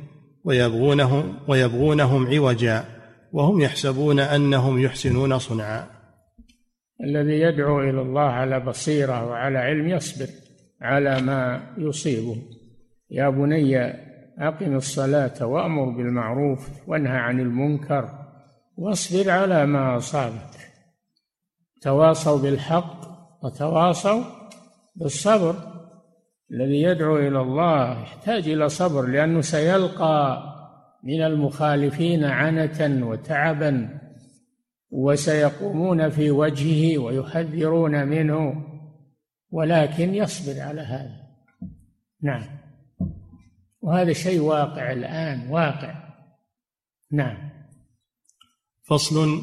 ويبغونهم عوجا وهم يحسبون أنهم يحسنون صنعا. الذي يدعو إلى الله على بصيرة وعلى علم يصبر على ما يصيبه. يا بني أقم الصلاة وأمر بالمعروف وانهى عن المنكر واصبر على ما أصابك، تواصوا بالحق وتواصوا بالصبر. الذي يدعو إلى الله يحتاج إلى صبر، لأنه سيلقى من المخالفين عنة وتعبا، وسيقومون في وجهه ويحذرون منه، ولكن يصبر على هذا. نعم. وهذا شيء واقع الآن، واقع. نعم. فصل.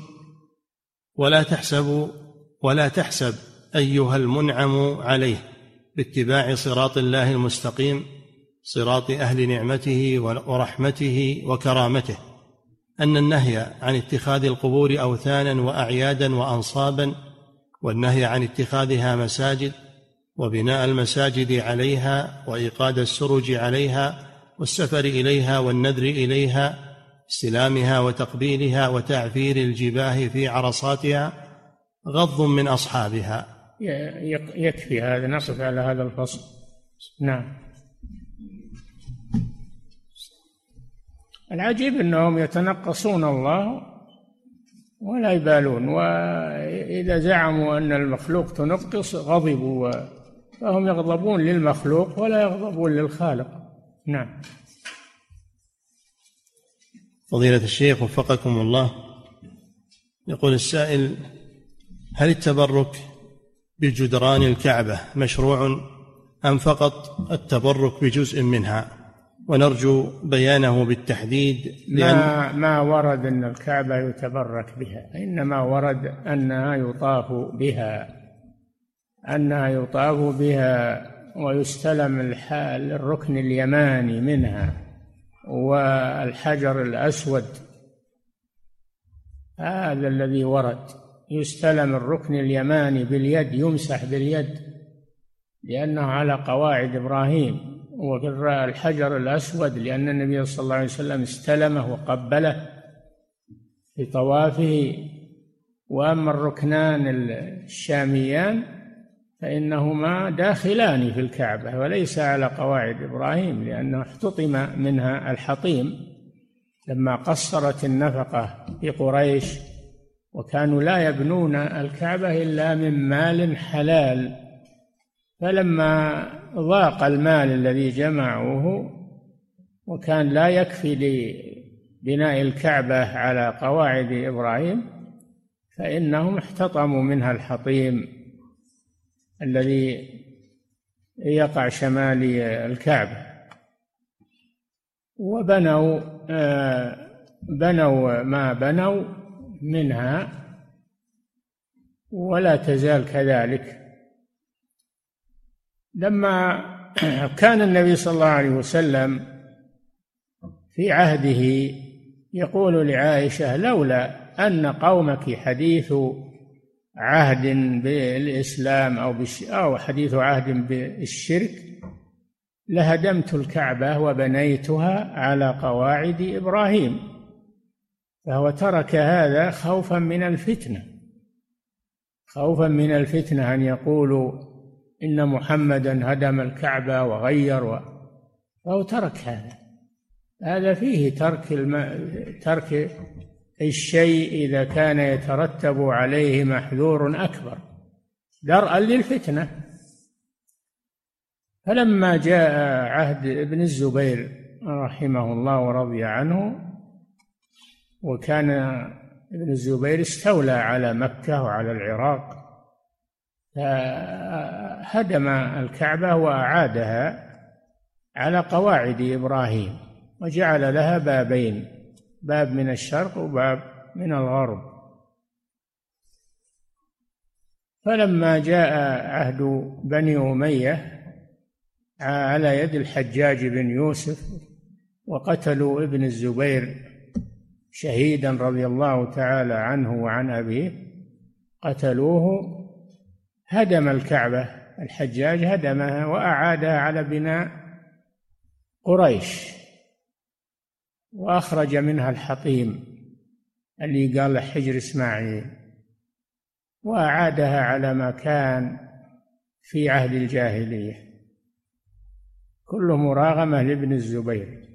ولا تحسب أيها المنعم عليه باتباع صراط الله المستقيم، صراط أهل نعمته ورحمته وكرامته، أن النهي عن اتخاذ القبور أوثانا وأعيادا وأنصابا، والنهي عن اتخاذها مساجد وبناء المساجد عليها وإيقاد السرج عليها والسفر إليها والنذر إليها، استلامها وتقبيلها وتعفير الجباه في عرصاتها، غض من أصحابها. يكفي هذا، نقف على هذا الفصل. نعم. العجيب أنهم يتنقصون الله ولا يبالون، وإذا زعموا أن المخلوق تنقص غضبوا، فهم يغضبون للمخلوق ولا يغضبون للخالق. نعم. فضيلة الشيخ وفقكم الله، يقول السائل: هل التبرك بجدران الكعبة مشروع أم فقط التبرك بجزء منها؟ ونرجو بيانه بالتحديد، ما ورد أن الكعبة يتبرك بها، إنما ورد أنها يطاف بها ويستلم الركن اليماني منها. والحجر الأسود هذا الذي ورد، يستلم الركن اليماني باليد، يمسح باليد لأنه على قواعد إبراهيم، والحجر الأسود لأن النبي صلى الله عليه وسلم استلمه وقبله في طوافه. وأما الركنان الشاميان فإنهما داخلان في الكعبة وليس على قواعد إبراهيم، لأنه احتطم منها الحطيم لما قصرت النفقة في قريش، وكانوا لا يبنون الكعبة إلا من مال حلال، فلما ضاق المال الذي جمعوه وكان لا يكفي لبناء الكعبة على قواعد إبراهيم فإنهم احتطموا منها الحطيم الذي يقع شمال الكعبة، وبنوا ما بنوا منها ولا تزال كذلك. لما كان النبي صلى الله عليه وسلم في عهده يقول لعائشة: لولا أن قومك حديث عهد بالإسلام أو حديث عهد بالشرك لهدمت الكعبة وبنيتها على قواعد إبراهيم. فهو ترك هذا خوفا من الفتنة، خوفا من الفتنة أن يقولوا إن محمدا هدم الكعبة وغير فهو ترك هذا فيه ترك الشيء إذا كان يترتب عليه محذور أكبر درءا للفتنة. فلما جاء عهد ابن الزبير رحمه الله ورضي عنه، وكان ابن الزبير استولى على مكة وعلى العراق، فهدم الكعبة وأعادها على قواعد إبراهيم وجعل لها بابين، باب من الشرق وباب من الغرب. فلما جاء عهد بني أمية على يد الحجاج بن يوسف وقتلوا ابن الزبير شهيدا رضي الله تعالى عنه وعن أبيه، قتلوه، هدم الكعبة، الحجاج هدمها وأعادها على بناء قريش، وأخرج منها الحطيم اللي قال حجر إسماعيل، وأعادها على ما كان في عهد الجاهلية، كله مراغمة لابن الزبير.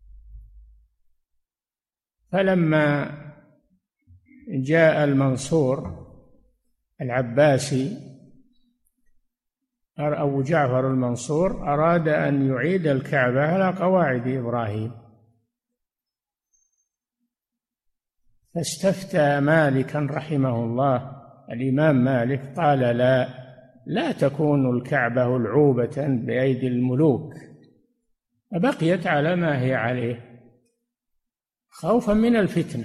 فلما جاء المنصور العباسي أبو جعفر المنصور أراد أن يعيد الكعبة على قواعد إبراهيم، فاستفتى مالكا رحمه الله، الإمام مالك قال: لا تكون الكعبة العوبة بأيدي الملوك، فبقيت على ما هي عليه خوفا من الفتنة.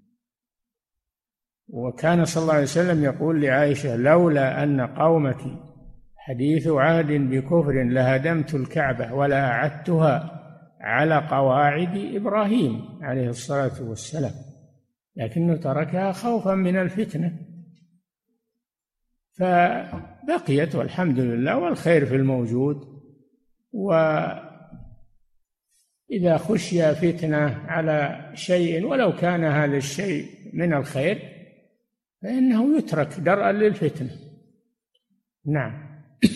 وكان صلى الله عليه وسلم يقول لعائشة: لولا أن قومك حديث عهد بكفر لهدمت الكعبة ولا أعدتها على قواعد إبراهيم عليه الصلاة والسلام، لكنه تركها خوفا من الفتنة، فبقيت والحمد لله والخير في الموجود. وإذا خشي فتنة على شيء ولو كان هذا الشيء من الخير فإنه يترك درءا للفتنة. نعم.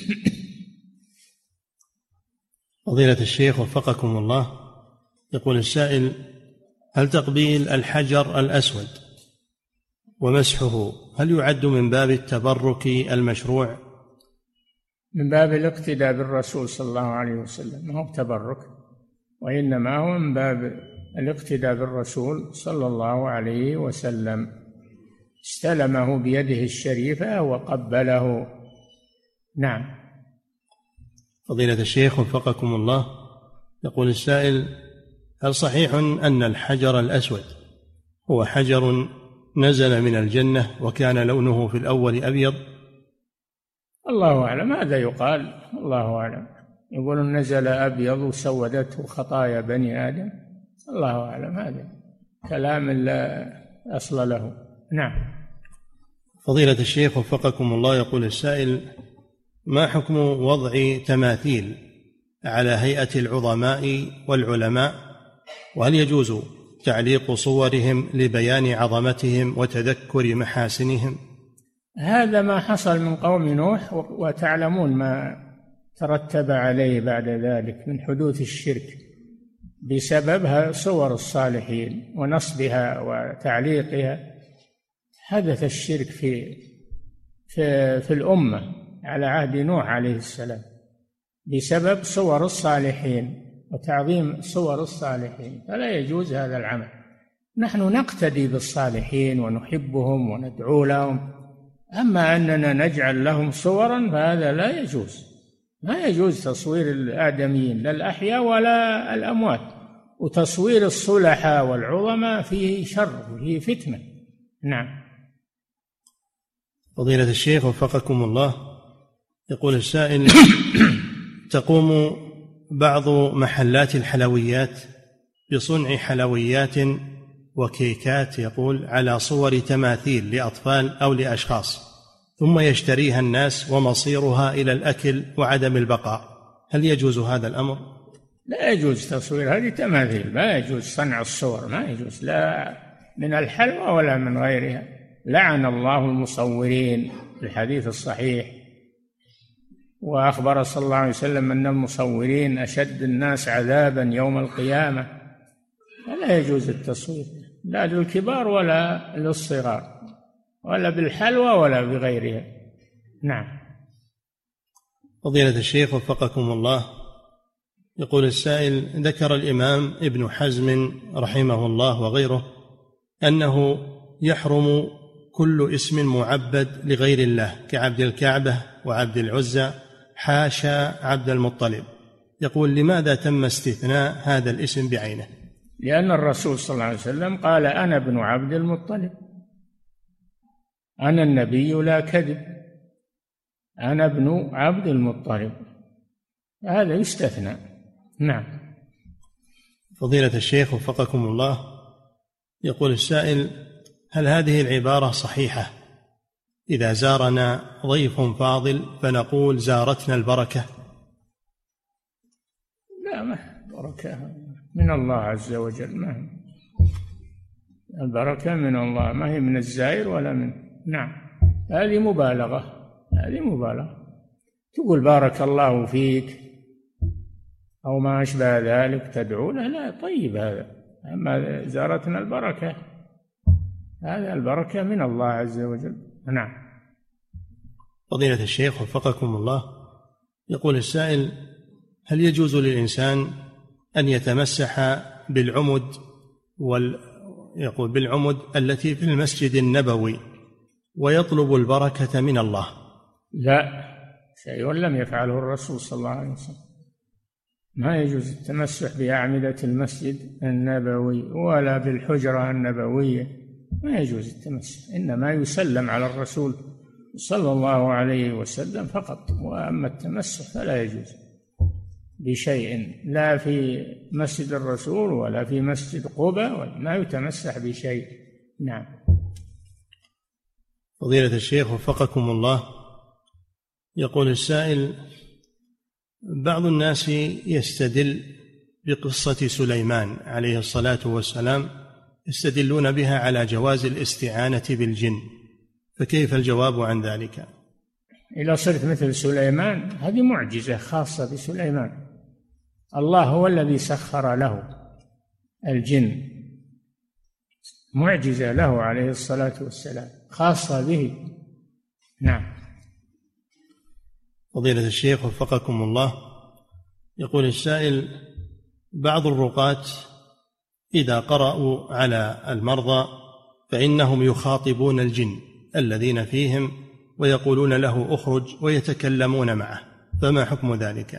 فضيلة الشيخ وفقكم الله، يقول السائل: هل تقبيل الحجر الأسود ومسحه هل يعد من باب التبرك المشروع؟ من باب الاقتداء بالرسول صلى الله عليه وسلم، ما هو تبرك، وإنما هو من باب الاقتداء بالرسول صلى الله عليه وسلم، استلمه بيده الشريفة وقبله. نعم. فضيلة الشيخ وفقكم الله، يقول السائل: هل صحيح أن الحجر الأسود هو حجر نزل من الجنة وكان لونه في الأول أبيض؟ الله أعلم، هذا يقال، الله أعلم. يقولون نزل أبيض وسودته خطايا بني آدم، الله أعلم. هذا كلام لا أصل له. نعم. فضيلة الشيخ وفقكم الله، يقول السائل: ما حكم وضع تماثيل على هيئة العظماء والعلماء، وهل يجوز تعليق صورهم لبيان عظمتهم وتذكر محاسنهم؟ هذا ما حصل من قوم نوح، وتعلمون ما ترتب عليه بعد ذلك من حدوث الشرك بسببها صور الصالحين ونصبها وتعليقها. حدث الشرك في الأمة على عهد نوح عليه السلام بسبب صور الصالحين وتعظيم صور الصالحين، فلا يجوز هذا العمل. نحن نقتدي بالصالحين ونحبهم وندعو لهم، أما أننا نجعل لهم صورا فهذا لا يجوز. ما يجوز تصوير الآدميين لا الأحياء ولا الأموات، وتصوير الصلحاء والعظماء فيه شر وفيه فتنة. نعم. فضيلة الشيخ وفقكم الله، يقول السائل: تقوم بعض محلات الحلويات بصنع حلويات وكيكات، يقول، على صور تماثيل لأطفال أو لأشخاص، ثم يشتريها الناس ومصيرها إلى الأكل وعدم البقاء، هل يجوز هذا الأمر؟ لا يجوز تصوير هذه تماثيل، ما يجوز صنع الصور، ما يجوز لا من الحلوى ولا من غيرها. لعن الله المصورين في الحديث الصحيح، وأخبر صلى الله عليه وسلم أن المصورين أشد الناس عذابا يوم القيامة. فلا يجوز التصوير لا للكبار ولا للصغار، ولا بالحلوى ولا بغيرها. نعم. فضيلة الشيخ وفقكم الله، يقول السائل: ذكر الإمام ابن حزم رحمه الله وغيره أنه يحرم كل اسم معبد لغير الله كعبد الكعبة وعبد العزى حاشا عبد المطلب. يقول: لماذا تم استثناء هذا الاسم بعينه؟ لأن الرسول صلى الله عليه وسلم قال: أنا ابن عبد المطلب، أنا النبي لا كذب، أنا ابن عبد المطلب، هذا يستثنى. نعم. فضيلة الشيخ وفقكم الله، يقول السائل: هل هذه العبارة صحيحة إذا زارنا ضيف فاضل فنقول زارتنا البركة؟ لا، ما بركة من الله عز وجل، ما البركة من الله، ما هي من الزائر ولا من. نعم. هذه مبالغة، هذه مبالغة. تقول بارك الله فيك أو ما أشبه ذلك تدعو له، لا طيب هذا. أما زارتنا البركة، هذا البركة من الله عز وجل. نعم. فضيلة الشيخ وفقكم الله، يقول السائل: هل يجوز للإنسان أن يتمسح بالعمد يقول بالعمد التي في المسجد النبوي ويطلب البركة من الله؟ لا، شيء لم يفعله الرسول صلى الله عليه وسلم. ما يجوز التمسح بأعمدة المسجد النبوي ولا بالحجرة النبوية، ما يجوز التمسح، إنما يسلم على الرسول صلى الله عليه وسلم فقط، وأما التمسح فلا يجوز بشيء، لا في مسجد الرسول ولا في مسجد قباء، ما يتمسح بشيء. نعم. فضيلة الشيخ وفقكم الله، يقول السائل: بعض الناس يستدل بقصة سليمان عليه الصلاة والسلام، يستدلون بها على جواز الاستعانة بالجن، فكيف الجواب عن ذلك؟ إذا صرت مثل سليمان هذه معجزة خاصة بسليمان، الله هو الذي سخر له الجن، معجزة له عليه الصلاة والسلام خاصة به. نعم. فضيلة الشيخ وفقكم الله، يقول السائل: بعض الرقاة إذا قرأوا على المرضى فإنهم يخاطبون الجن الذين فيهم ويقولون له اخرج ويتكلمون معه، فما حكم ذلك؟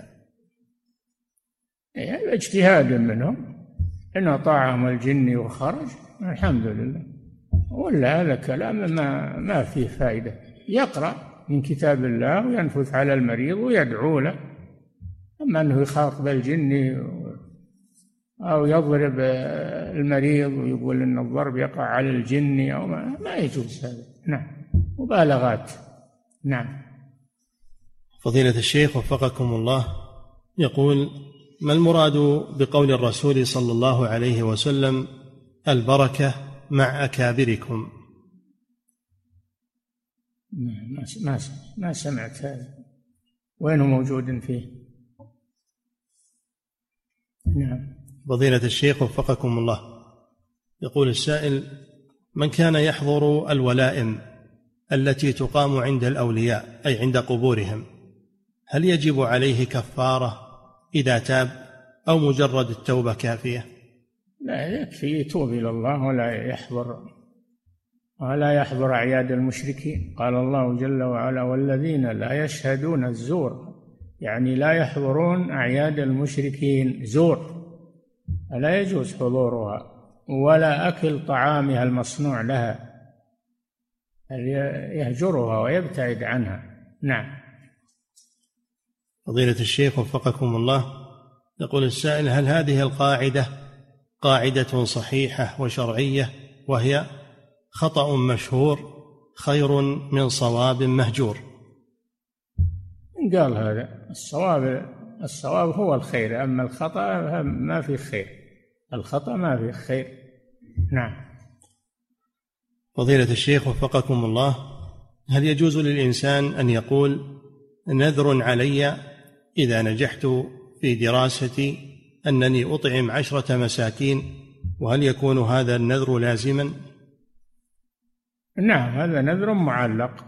هذا اجتهاد منهم، إن أطاعهم الجن وخرج الحمد لله، ولا هذا كلام ما فيه فائدة. يقرأ من كتاب الله وينفث على المريض ويدعو له، أما أنه يخاطب الجن أو يضرب المريض ويقول إن الضرب يقع على الجن أو ما يجوز هذا. نعم، مبالغات. نعم. فضيلة الشيخ وفقكم الله، يقول: ما المراد بقول الرسول صلى الله عليه وسلم: البركة مع أكابركم؟ ما سمعت هذا، وينه موجود فيه؟ نعم. فضيلة الشيخ وفقكم الله، يقول السائل: من كان يحضر الولائم التي تقام عند الأولياء أي عند قبورهم، هل يجب عليه كفارة إذا تاب أو مجرد التوبة كافية؟ لا، يكفي يتوب إلى الله ولا يحضر أعياد المشركين. قال الله جل وعلا: والذين لا يشهدون الزور، يعني لا يحضرون أعياد المشركين زور، فلا يجوز حضورها ولا أكل طعامها المصنوع لها، يهجرها ويبتعد عنها. نعم. فضيلة الشيخ وفقكم الله، يقول السائل: هل هذه القاعدة قاعدة صحيحة وشرعية، وهي خطأ مشهور خير من صواب مهجور؟ قال هذا الصواب هو الخير، أما الخطأ ما في خير، الخطأ ما في خير. نعم. فضيلة الشيخ وفقكم الله، هل يجوز للإنسان أن يقول: نذر علي إذا نجحت في دراستي أنني أطعم 10 مساكين، وهل يكون هذا النذر لازما؟ نعم، هذا نذر معلق،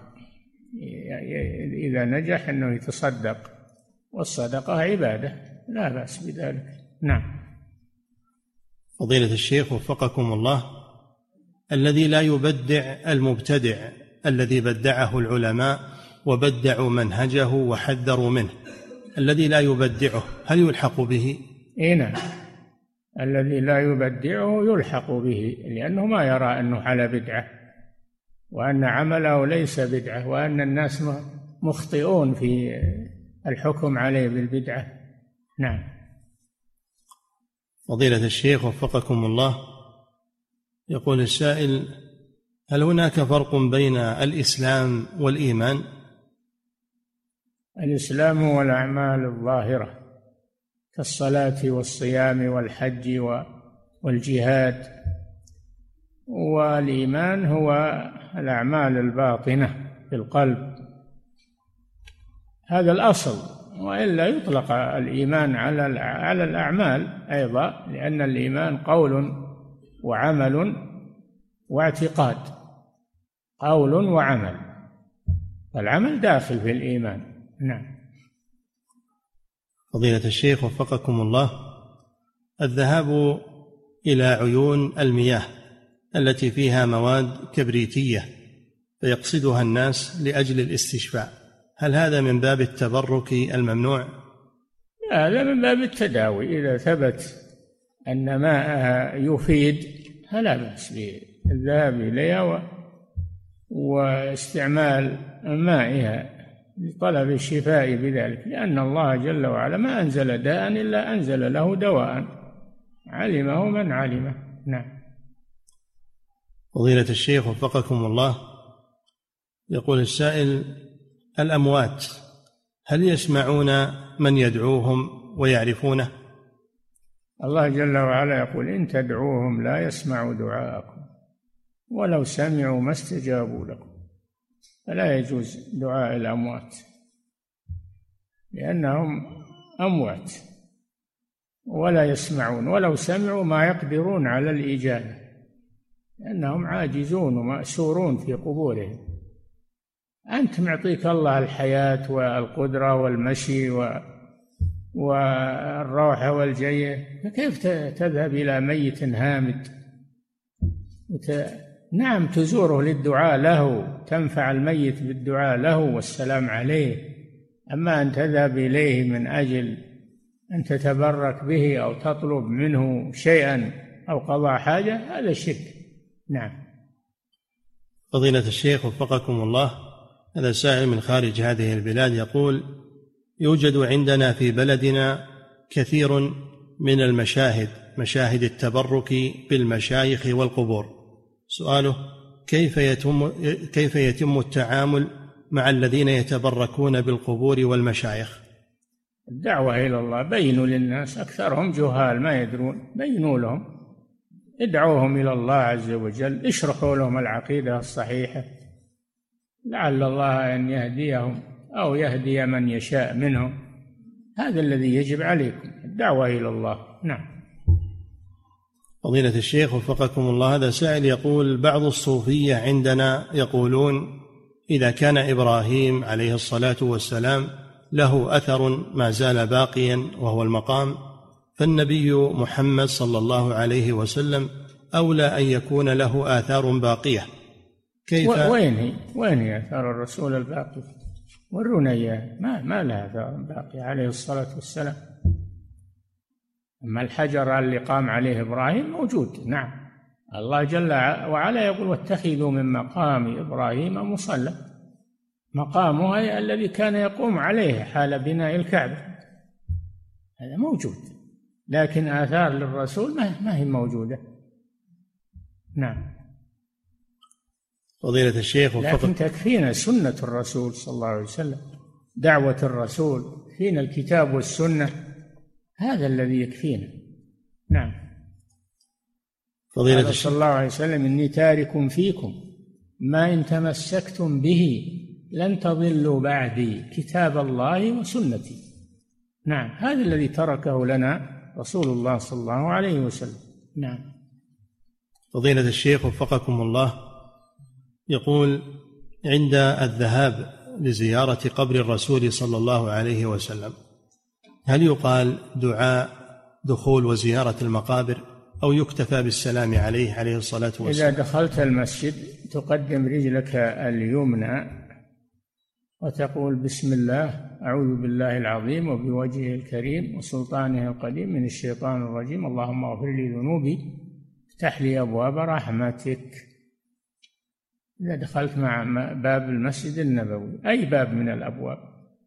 إذا نجح أنه يتصدق، والصدقة عبادة لا بأس بذلك. نعم. فضيلة الشيخ وفقكم الله، الذي لا يبدع المبتدع الذي بدعه العلماء وبدعوا منهجه وحذروا منه، الذي لا يبدعه هل يلحق به؟ نعم، الذي لا يبدعه يلحق به، لأنه ما يرى أنه على بدعة، وأن عمله ليس بدعة، وأن الناس مخطئون في الحكم عليه بالبدعة. نعم. فضيلة الشيخ وفقكم الله، يقول السائل: هل هناك فرق بين الإسلام والإيمان؟ الإسلام هو الأعمال الظاهرة كالصلاة والصيام والحج والجهاد، والإيمان هو الأعمال الباطنة في القلب، هذا الأصل، وإلا يطلق الإيمان على الأعمال أيضا، لأن الإيمان قول وعمل واعتقاد، قول وعمل، العمل داخل في الإيمان. نعم. فضيلة الشيخ وفقكم الله، الذهاب إلى عيون المياه التي فيها مواد كبريتية فيقصدها الناس لأجل الاستشفاء، هل هذا من باب التبرك الممنوع؟ هذا من باب التداوي، إذا ثبت أن ماءها يفيد فلا بأس بالذهاب إليها واستعمال مائها لطلب الشفاء بذلك، لأن الله جل وعلا ما أنزل داء إلا أنزل له دواء علمه من علمه. نعم. فضيلة الشيخ وفقكم الله، يقول السائل: الأموات هل يسمعون من يدعوهم ويعرفونه؟ الله جل وعلا يقول: إن تدعوهم لا يسمعوا دعاءكم ولو سمعوا ما استجابوا لكم، فلا يجوز دعاء الأموات لأنهم أموات ولا يسمعون، ولو سمعوا ما يقدرون على الإجابة لأنهم عاجزون ومأسورون في قبورهم. أنت معطيك الله الحياة والقدرة والمشي والروح والجية، فكيف تذهب إلى ميت هامد؟ نعم، تزوره للدعاء له، تنفع الميت بالدعاء له والسلام عليه، أما أن تذهب إليه من أجل أن تتبرك به أو تطلب منه شيئا أو قضاء حاجة، هذا شرك. نعم. فضيلة الشيخ وفقكم الله، هذا سائل من خارج هذه البلاد يقول: يوجد عندنا في بلدنا كثير من المشاهد مشاهد التبرك بالمشايخ والقبور. سؤاله: كيف يتم التعامل مع الذين يتبركون بالقبور والمشايخ؟ الدعوة إلى الله، بينوا للناس، أكثرهم جهال ما يدرون، بينوا لهم، ادعوهم إلى الله عز وجل، اشرحوا لهم العقيدة الصحيحة، لعل الله أن يهديهم أو يهدي من يشاء منهم. هذا الذي يجب عليكم، الدعوة إلى الله. نعم. فضيلة الشيخ وفقكم الله، هذا سائل يقول: بعض الصوفية عندنا يقولون إذا كان إبراهيم عليه الصلاة والسلام له أثر ما زال باقيا وهو المقام، فالنبي محمد صلى الله عليه وسلم أولى أن يكون له آثار باقية. كيف؟ وين هي آثار الرسول الباقي؟ ورونا إياه، ما لها آثار باقية عليه الصلاة والسلام. أما الحجر اللي قام عليه إبراهيم موجود. نعم، الله جل وعلا يقول: واتخذوا من مقام إبراهيم مصلى. مقامه أي الذي كان يقوم عليه حال بناء الكعبة، هذا موجود، لكن آثار للرسول ما هي موجودة. نعم. فضيلة الشيخ لكن تكفينا سنة الرسول صلى الله عليه وسلم، دعوة الرسول، فينا الكتاب والسنة، هذا الذي يكفينا. نعم. فضيلة الشيخ صلى الله عليه وسلم: إني تارك فيكم ما إن تمسكتم به لن تضلوا بعدي، كتاب الله وسنتي. نعم، هذا الذي تركه لنا رسول الله صلى الله عليه وسلم. نعم. فضيلة الشيخ وفقكم الله، يقول: عند الذهاب لزيارة قبر الرسول صلى الله عليه وسلم هل يقال دعاء دخول وزيارة المقابر أو يكتفى بالسلام عليه الصلاة والسلام؟ إذا دخلت المسجد تقدم رجلك اليمنى وتقول: بسم الله، أعوذ بالله العظيم وبوجهه الكريم وسلطانه القديم من الشيطان الرجيم، اللهم اغفر لي ذنوبي، افتح لي أبواب رحمتك. إذا دخلت مع باب المسجد النبوي، أي باب من الأبواب،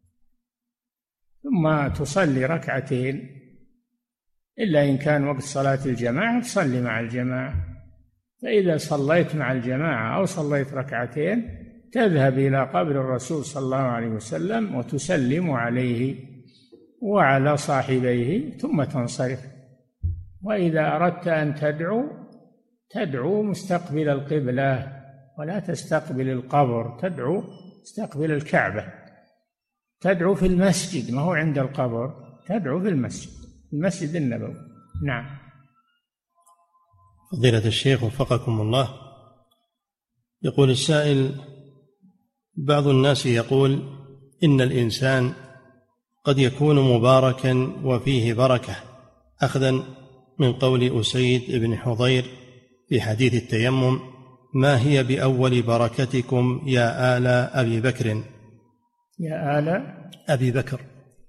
ثم تصلي ركعتين، إلا إن كان وقت صلاة الجماعة تصلي مع الجماعة. فإذا صليت مع الجماعة أو صليت ركعتين تذهب إلى قبر الرسول صلى الله عليه وسلم وتسلم عليه وعلى صاحبيه ثم تنصرف. وإذا أردت أن تدعو مستقبل القبلة ولا تستقبل القبر، تدعو مستقبل الكعبة، تدعو في المسجد، ما هو عند القبر، تدعو في المسجد النبوي. نعم. فضيلة الشيخ وفقكم الله، يقول السائل: بعض الناس يقول إن الإنسان قد يكون مباركا وفيه بركة، أخذا من قول أسيد بن حضير في حديث التيمم: ما هي بأول بركتكم يا آل أبي بكر؟ يا آل أبي بكر.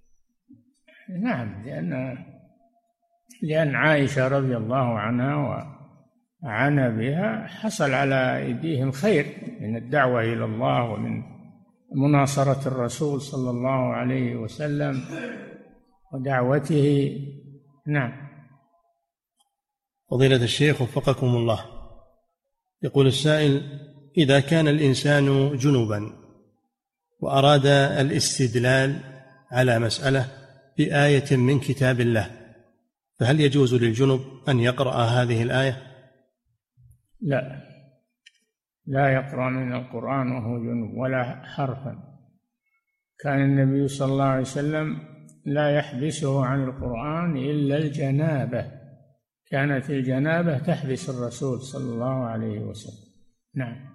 نعم، لأن عائشة رضي الله عنها وعنا بها حصل على أيديهم خير من الدعوة إلى الله ومن مناصرة الرسول صلى الله عليه وسلم ودعوته. نعم. فضيلة الشيخ وفقكم الله، يقول السائل: إذا كان الإنسان جنبا وأراد الاستدلال على مسألة بآية من كتاب الله، فهل يجوز للجنب أن يقرأ هذه الآية؟ لا يقرأ من القرآن وهو جنب ولا حرفا. كان النبي صلى الله عليه وسلم لا يحبسه عن القرآن إلا الجنابة، كانت الجنابة تحبس الرسول صلى الله عليه وسلم. نعم.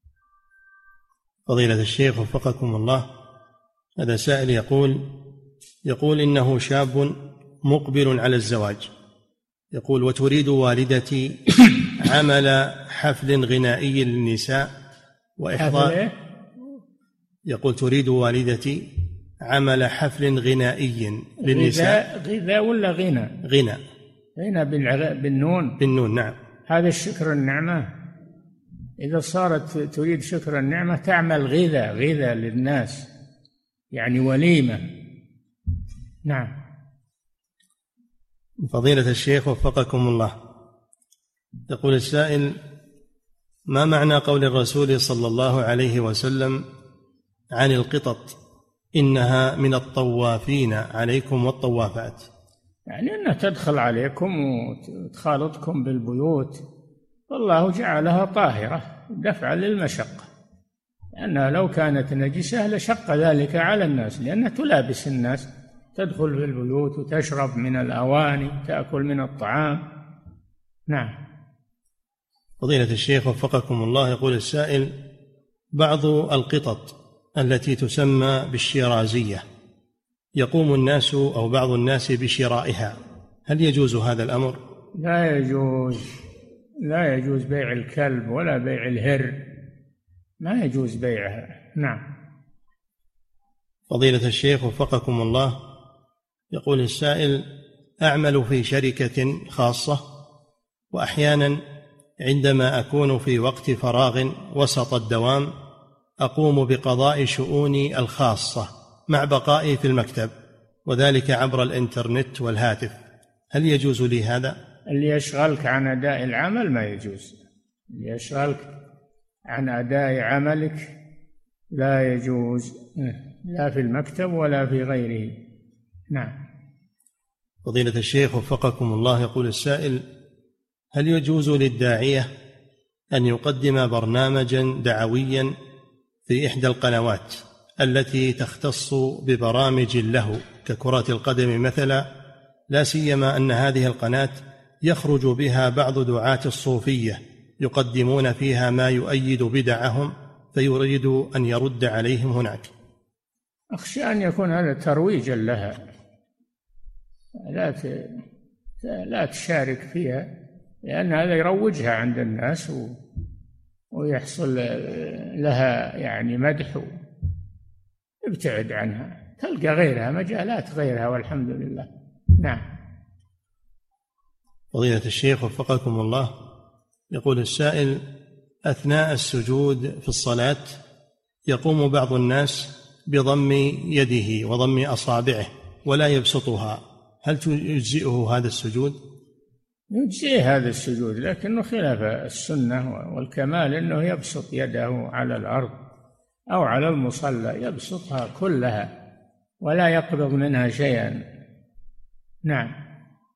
فضيلة الشيخ وفقكم الله، هذا سائل يقول إنه شاب مقبل على الزواج، يقول: وتريد والدتي عمل حفل غنائي للنساء وإحضار. يقول: تريد والدتي عمل حفل غنائي للنساء. غذاء ولا غنى؟ غنى بالنون. نعم. هذا الشكر النعمة. إذا صارت تريد شكر النعمة تعمل غذاء للناس، يعني وليمة. نعم. فضيلة الشيخ وفقكم الله، يقول السائل: ما معنى قول الرسول صلى الله عليه وسلم عن القطط إنها من الطوافين عليكم والطوافات؟ يعني أنها تدخل عليكم وتخالطكم بالبيوت، والله جعلها طاهرة دفعا للمشقة، لأنها لو كانت نجسة لشق ذلك على الناس، لأنها تلابس الناس، تدخل في البيوت وتشرب من الأواني، تأكل من الطعام. نعم. فضيلة الشيخ وفقكم الله، يقول السائل: بعض القطط التي تسمى بالشيرازية يقوم الناس أو بعض الناس بشرائها، هل يجوز هذا الأمر؟ لا يجوز بيع الكلب ولا بيع الهر، ما يجوز بيعها. نعم. فضيلة الشيخ وفقكم الله، يقول السائل: أعمل في شركة خاصة، وأحيانا عندما أكون في وقت فراغ وسط الدوام أقوم بقضاء شؤوني الخاصة مع بقائي في المكتب، وذلك عبر الإنترنت والهاتف، هل يجوز لي هذا؟ اللي يشغلك عن أداء العمل ما يجوز، اللي يشغلك عن أداء عملك لا يجوز، لا في المكتب ولا في غيره. نعم. فضيلة الشيخ وفقكم الله، يقول السائل: هل يجوز للداعية أن يقدم برنامجا دعويا في إحدى القنوات التي تختص ببرامج له ككرة القدم مثلا، لا سيما أن هذه القناة يخرج بها بعض دعاة الصوفية يقدمون فيها ما يؤيد بدعهم، فيريد أن يرد عليهم هناك؟ أخشى أن يكون هذا ترويجا لها، لا تشارك فيها، لأن هذا يروجها عند الناس ويحصل لها يعني مدح، ابتعد عنها، تلقى غيرها، مجالات غيرها، والحمد لله. نعم. فضيلة الشيخ وفقكم الله، يقول السائل: أثناء السجود في الصلاة يقوم بعض الناس بضم يده وضم أصابعه ولا يبسطها، هل يجزئه هذا السجود؟ يجزئه هذا السجود، لكنه خلاف السنة، والكمال أنه يبسط يده على الأرض أو على المصلى، يبسطها كلها ولا يقبض منها شيئا. نعم.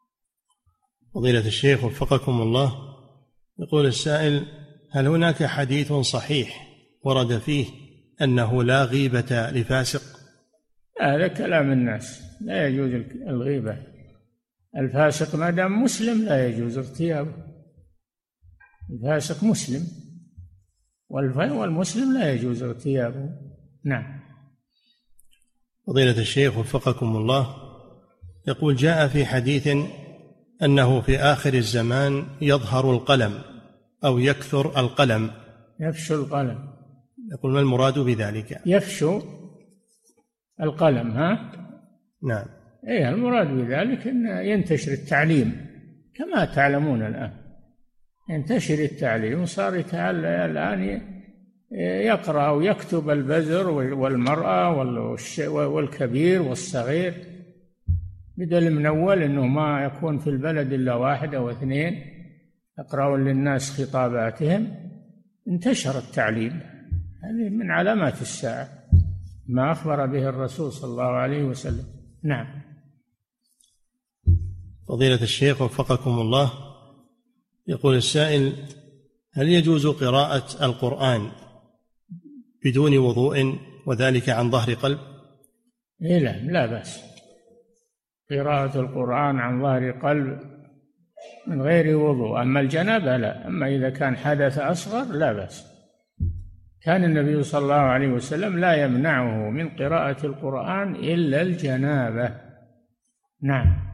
فضيلة الشيخ وفقكم الله، يقول السائل: هل هناك حديث صحيح ورد فيه أنه لا غيبة لفاسق؟ هذا كلام الناس، لا يجوز الغيبة. الفاسق ما دام مسلم لا يجوز اغتيابه، الفاسق مسلم، والمسلم لا يجوز اغتيابه. نعم. فضيلة الشيخ وفقكم الله، يقول: جاء في حديث أنه في آخر الزمان يظهر القلم أو يكثر القلم. يفشو القلم. يقول: ما المراد بذلك؟ يفشو القلم. ها؟ نعم. إيه، المراد بذلك أن ينتشر التعليم كما تعلمون الآن، ينتشر التعليم، وصار الآن يقرأ ويكتب البزر والمرأة والكبير والصغير، بدل من أول أنه ما يكون في البلد إلا واحد أو اثنين يقرأون للناس خطاباتهم. انتشر التعليم، هذه من علامات الساعة ما أخبر به الرسول صلى الله عليه وسلم. نعم. فضيلة الشيخ وفقكم الله، يقول السائل: هل يجوز قراءة القرآن بدون وضوء وذلك عن ظهر قلب؟ إيه، لا بأس قراءة القرآن عن ظهر قلب من غير وضوء، أما الجنابة لا، أما إذا كان حدث أصغر لا بأس. كان النبي صلى الله عليه وسلم لا يمنعه من قراءة القرآن إلا الجنابة. نعم.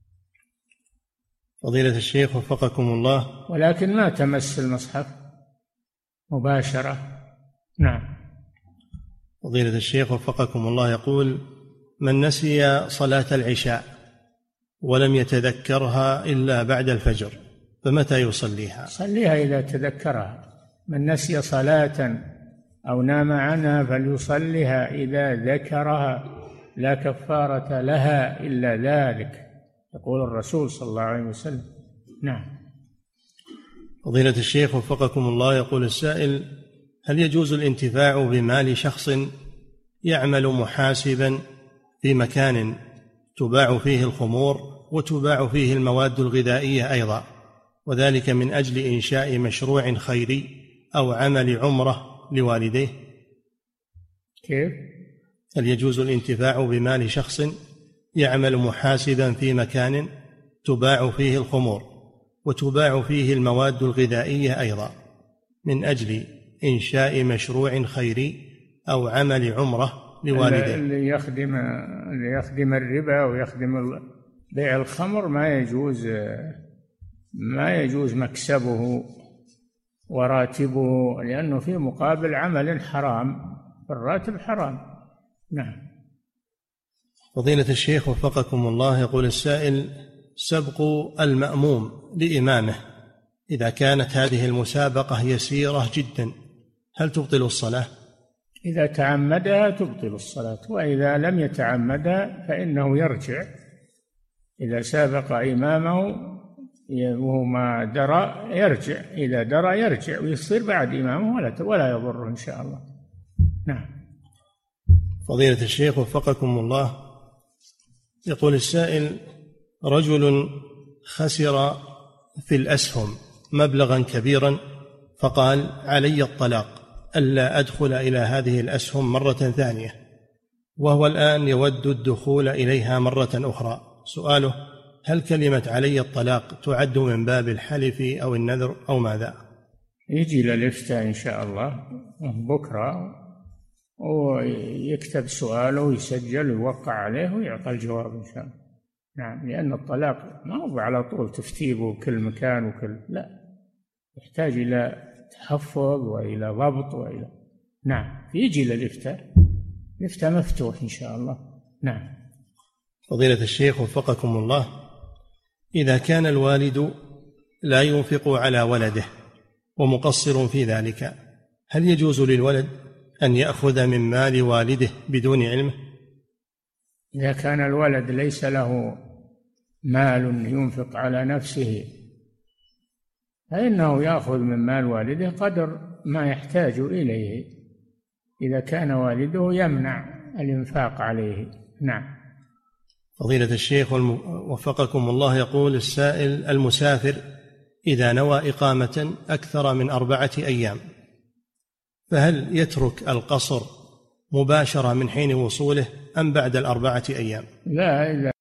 فضيلة الشيخ وفقكم الله، ولكن ما تمس المصحف مباشرة. نعم. فضيلة الشيخ وفقكم الله، يقول: من نسي صلاة العشاء ولم يتذكرها إلا بعد الفجر فمتى يصليها؟ صليها إذا تذكرها. من نسي صلاة أو نام عنها فليصليها إذا ذكرها، لا كفارة لها إلا ذلك، يقول الرسول صلى الله عليه وسلم. نعم. فضيلة الشيخ وفقكم الله، يقول السائل: هل يجوز الانتفاع بمال شخص يعمل محاسبا في مكان تباع فيه الخمور وتباع فيه المواد الغذائية أيضا، وذلك من أجل إنشاء مشروع خيري أو عمل عمرة لوالديه؟ كيف؟ هل يجوز الانتفاع بمال شخص يعمل محاسبا في مكان تباع فيه الخمور وتباع فيه المواد الغذائية أيضا من أجل إنشاء مشروع خيري أو عمل عمرة لوالديه؟ اللي يخدم الربا ويخدم بيع الخمر ما يجوز مكسبه وراتبه، لأنه في مقابل عمل حرام، الراتب حرام. نعم. فضيلة الشيخ وفقكم الله، يقول السائل: سبق المأموم لإمامه إذا كانت هذه المسابقة يسيرة جدا هل تبطل الصلاة؟ إذا تعمدها تبطل الصلاة، وإذا لم يتعمدها فإنه يرجع. إذا سابق إمامه وهو ما درى يرجع، إذا درى يرجع ويصير بعد إمامه ولا يضره إن شاء الله. نعم. فضيلة الشيخ وفقكم الله، يقول السائل: رجل خسر في الأسهم مبلغا كبيرا فقال: علي الطلاق ألا أدخل إلى هذه الأسهم مرة ثانية، وهو الآن يود الدخول إليها مرة أخرى. سؤاله: هل كلمة علي الطلاق تعد من باب الحلف أو النذر أو ماذا؟ يجي للإفتاء إن شاء الله بكرة ويكتب سؤاله ويسجل ويوقع عليه ويعطى الجواب إن شاء الله. نعم، لأن الطلاق ما هو على طول تفتيه بكل مكان لا، يحتاج إلى تحفظ وإلى ضبط وإلى. نعم، يجي للإفتاء، الإفتاء مفتوح إن شاء الله. نعم. فضيلة الشيخ وفقكم الله، إذا كان الوالد لا ينفق على ولده ومقصر في ذلك، هل يجوز للولد أن يأخذ من مال والده بدون علمه؟ إذا كان الولد ليس له مال ينفق على نفسه فإنه يأخذ من مال والده قدر ما يحتاج إليه، إذا كان والده يمنع الإنفاق عليه. نعم. فضيلة الشيخ وفقكم الله، يقول السائل: المسافر إذا نوى إقامة أكثر من 4 أيام فهل يترك القصر مباشرة من حين وصوله أم بعد 4 أيام؟ لا، إذا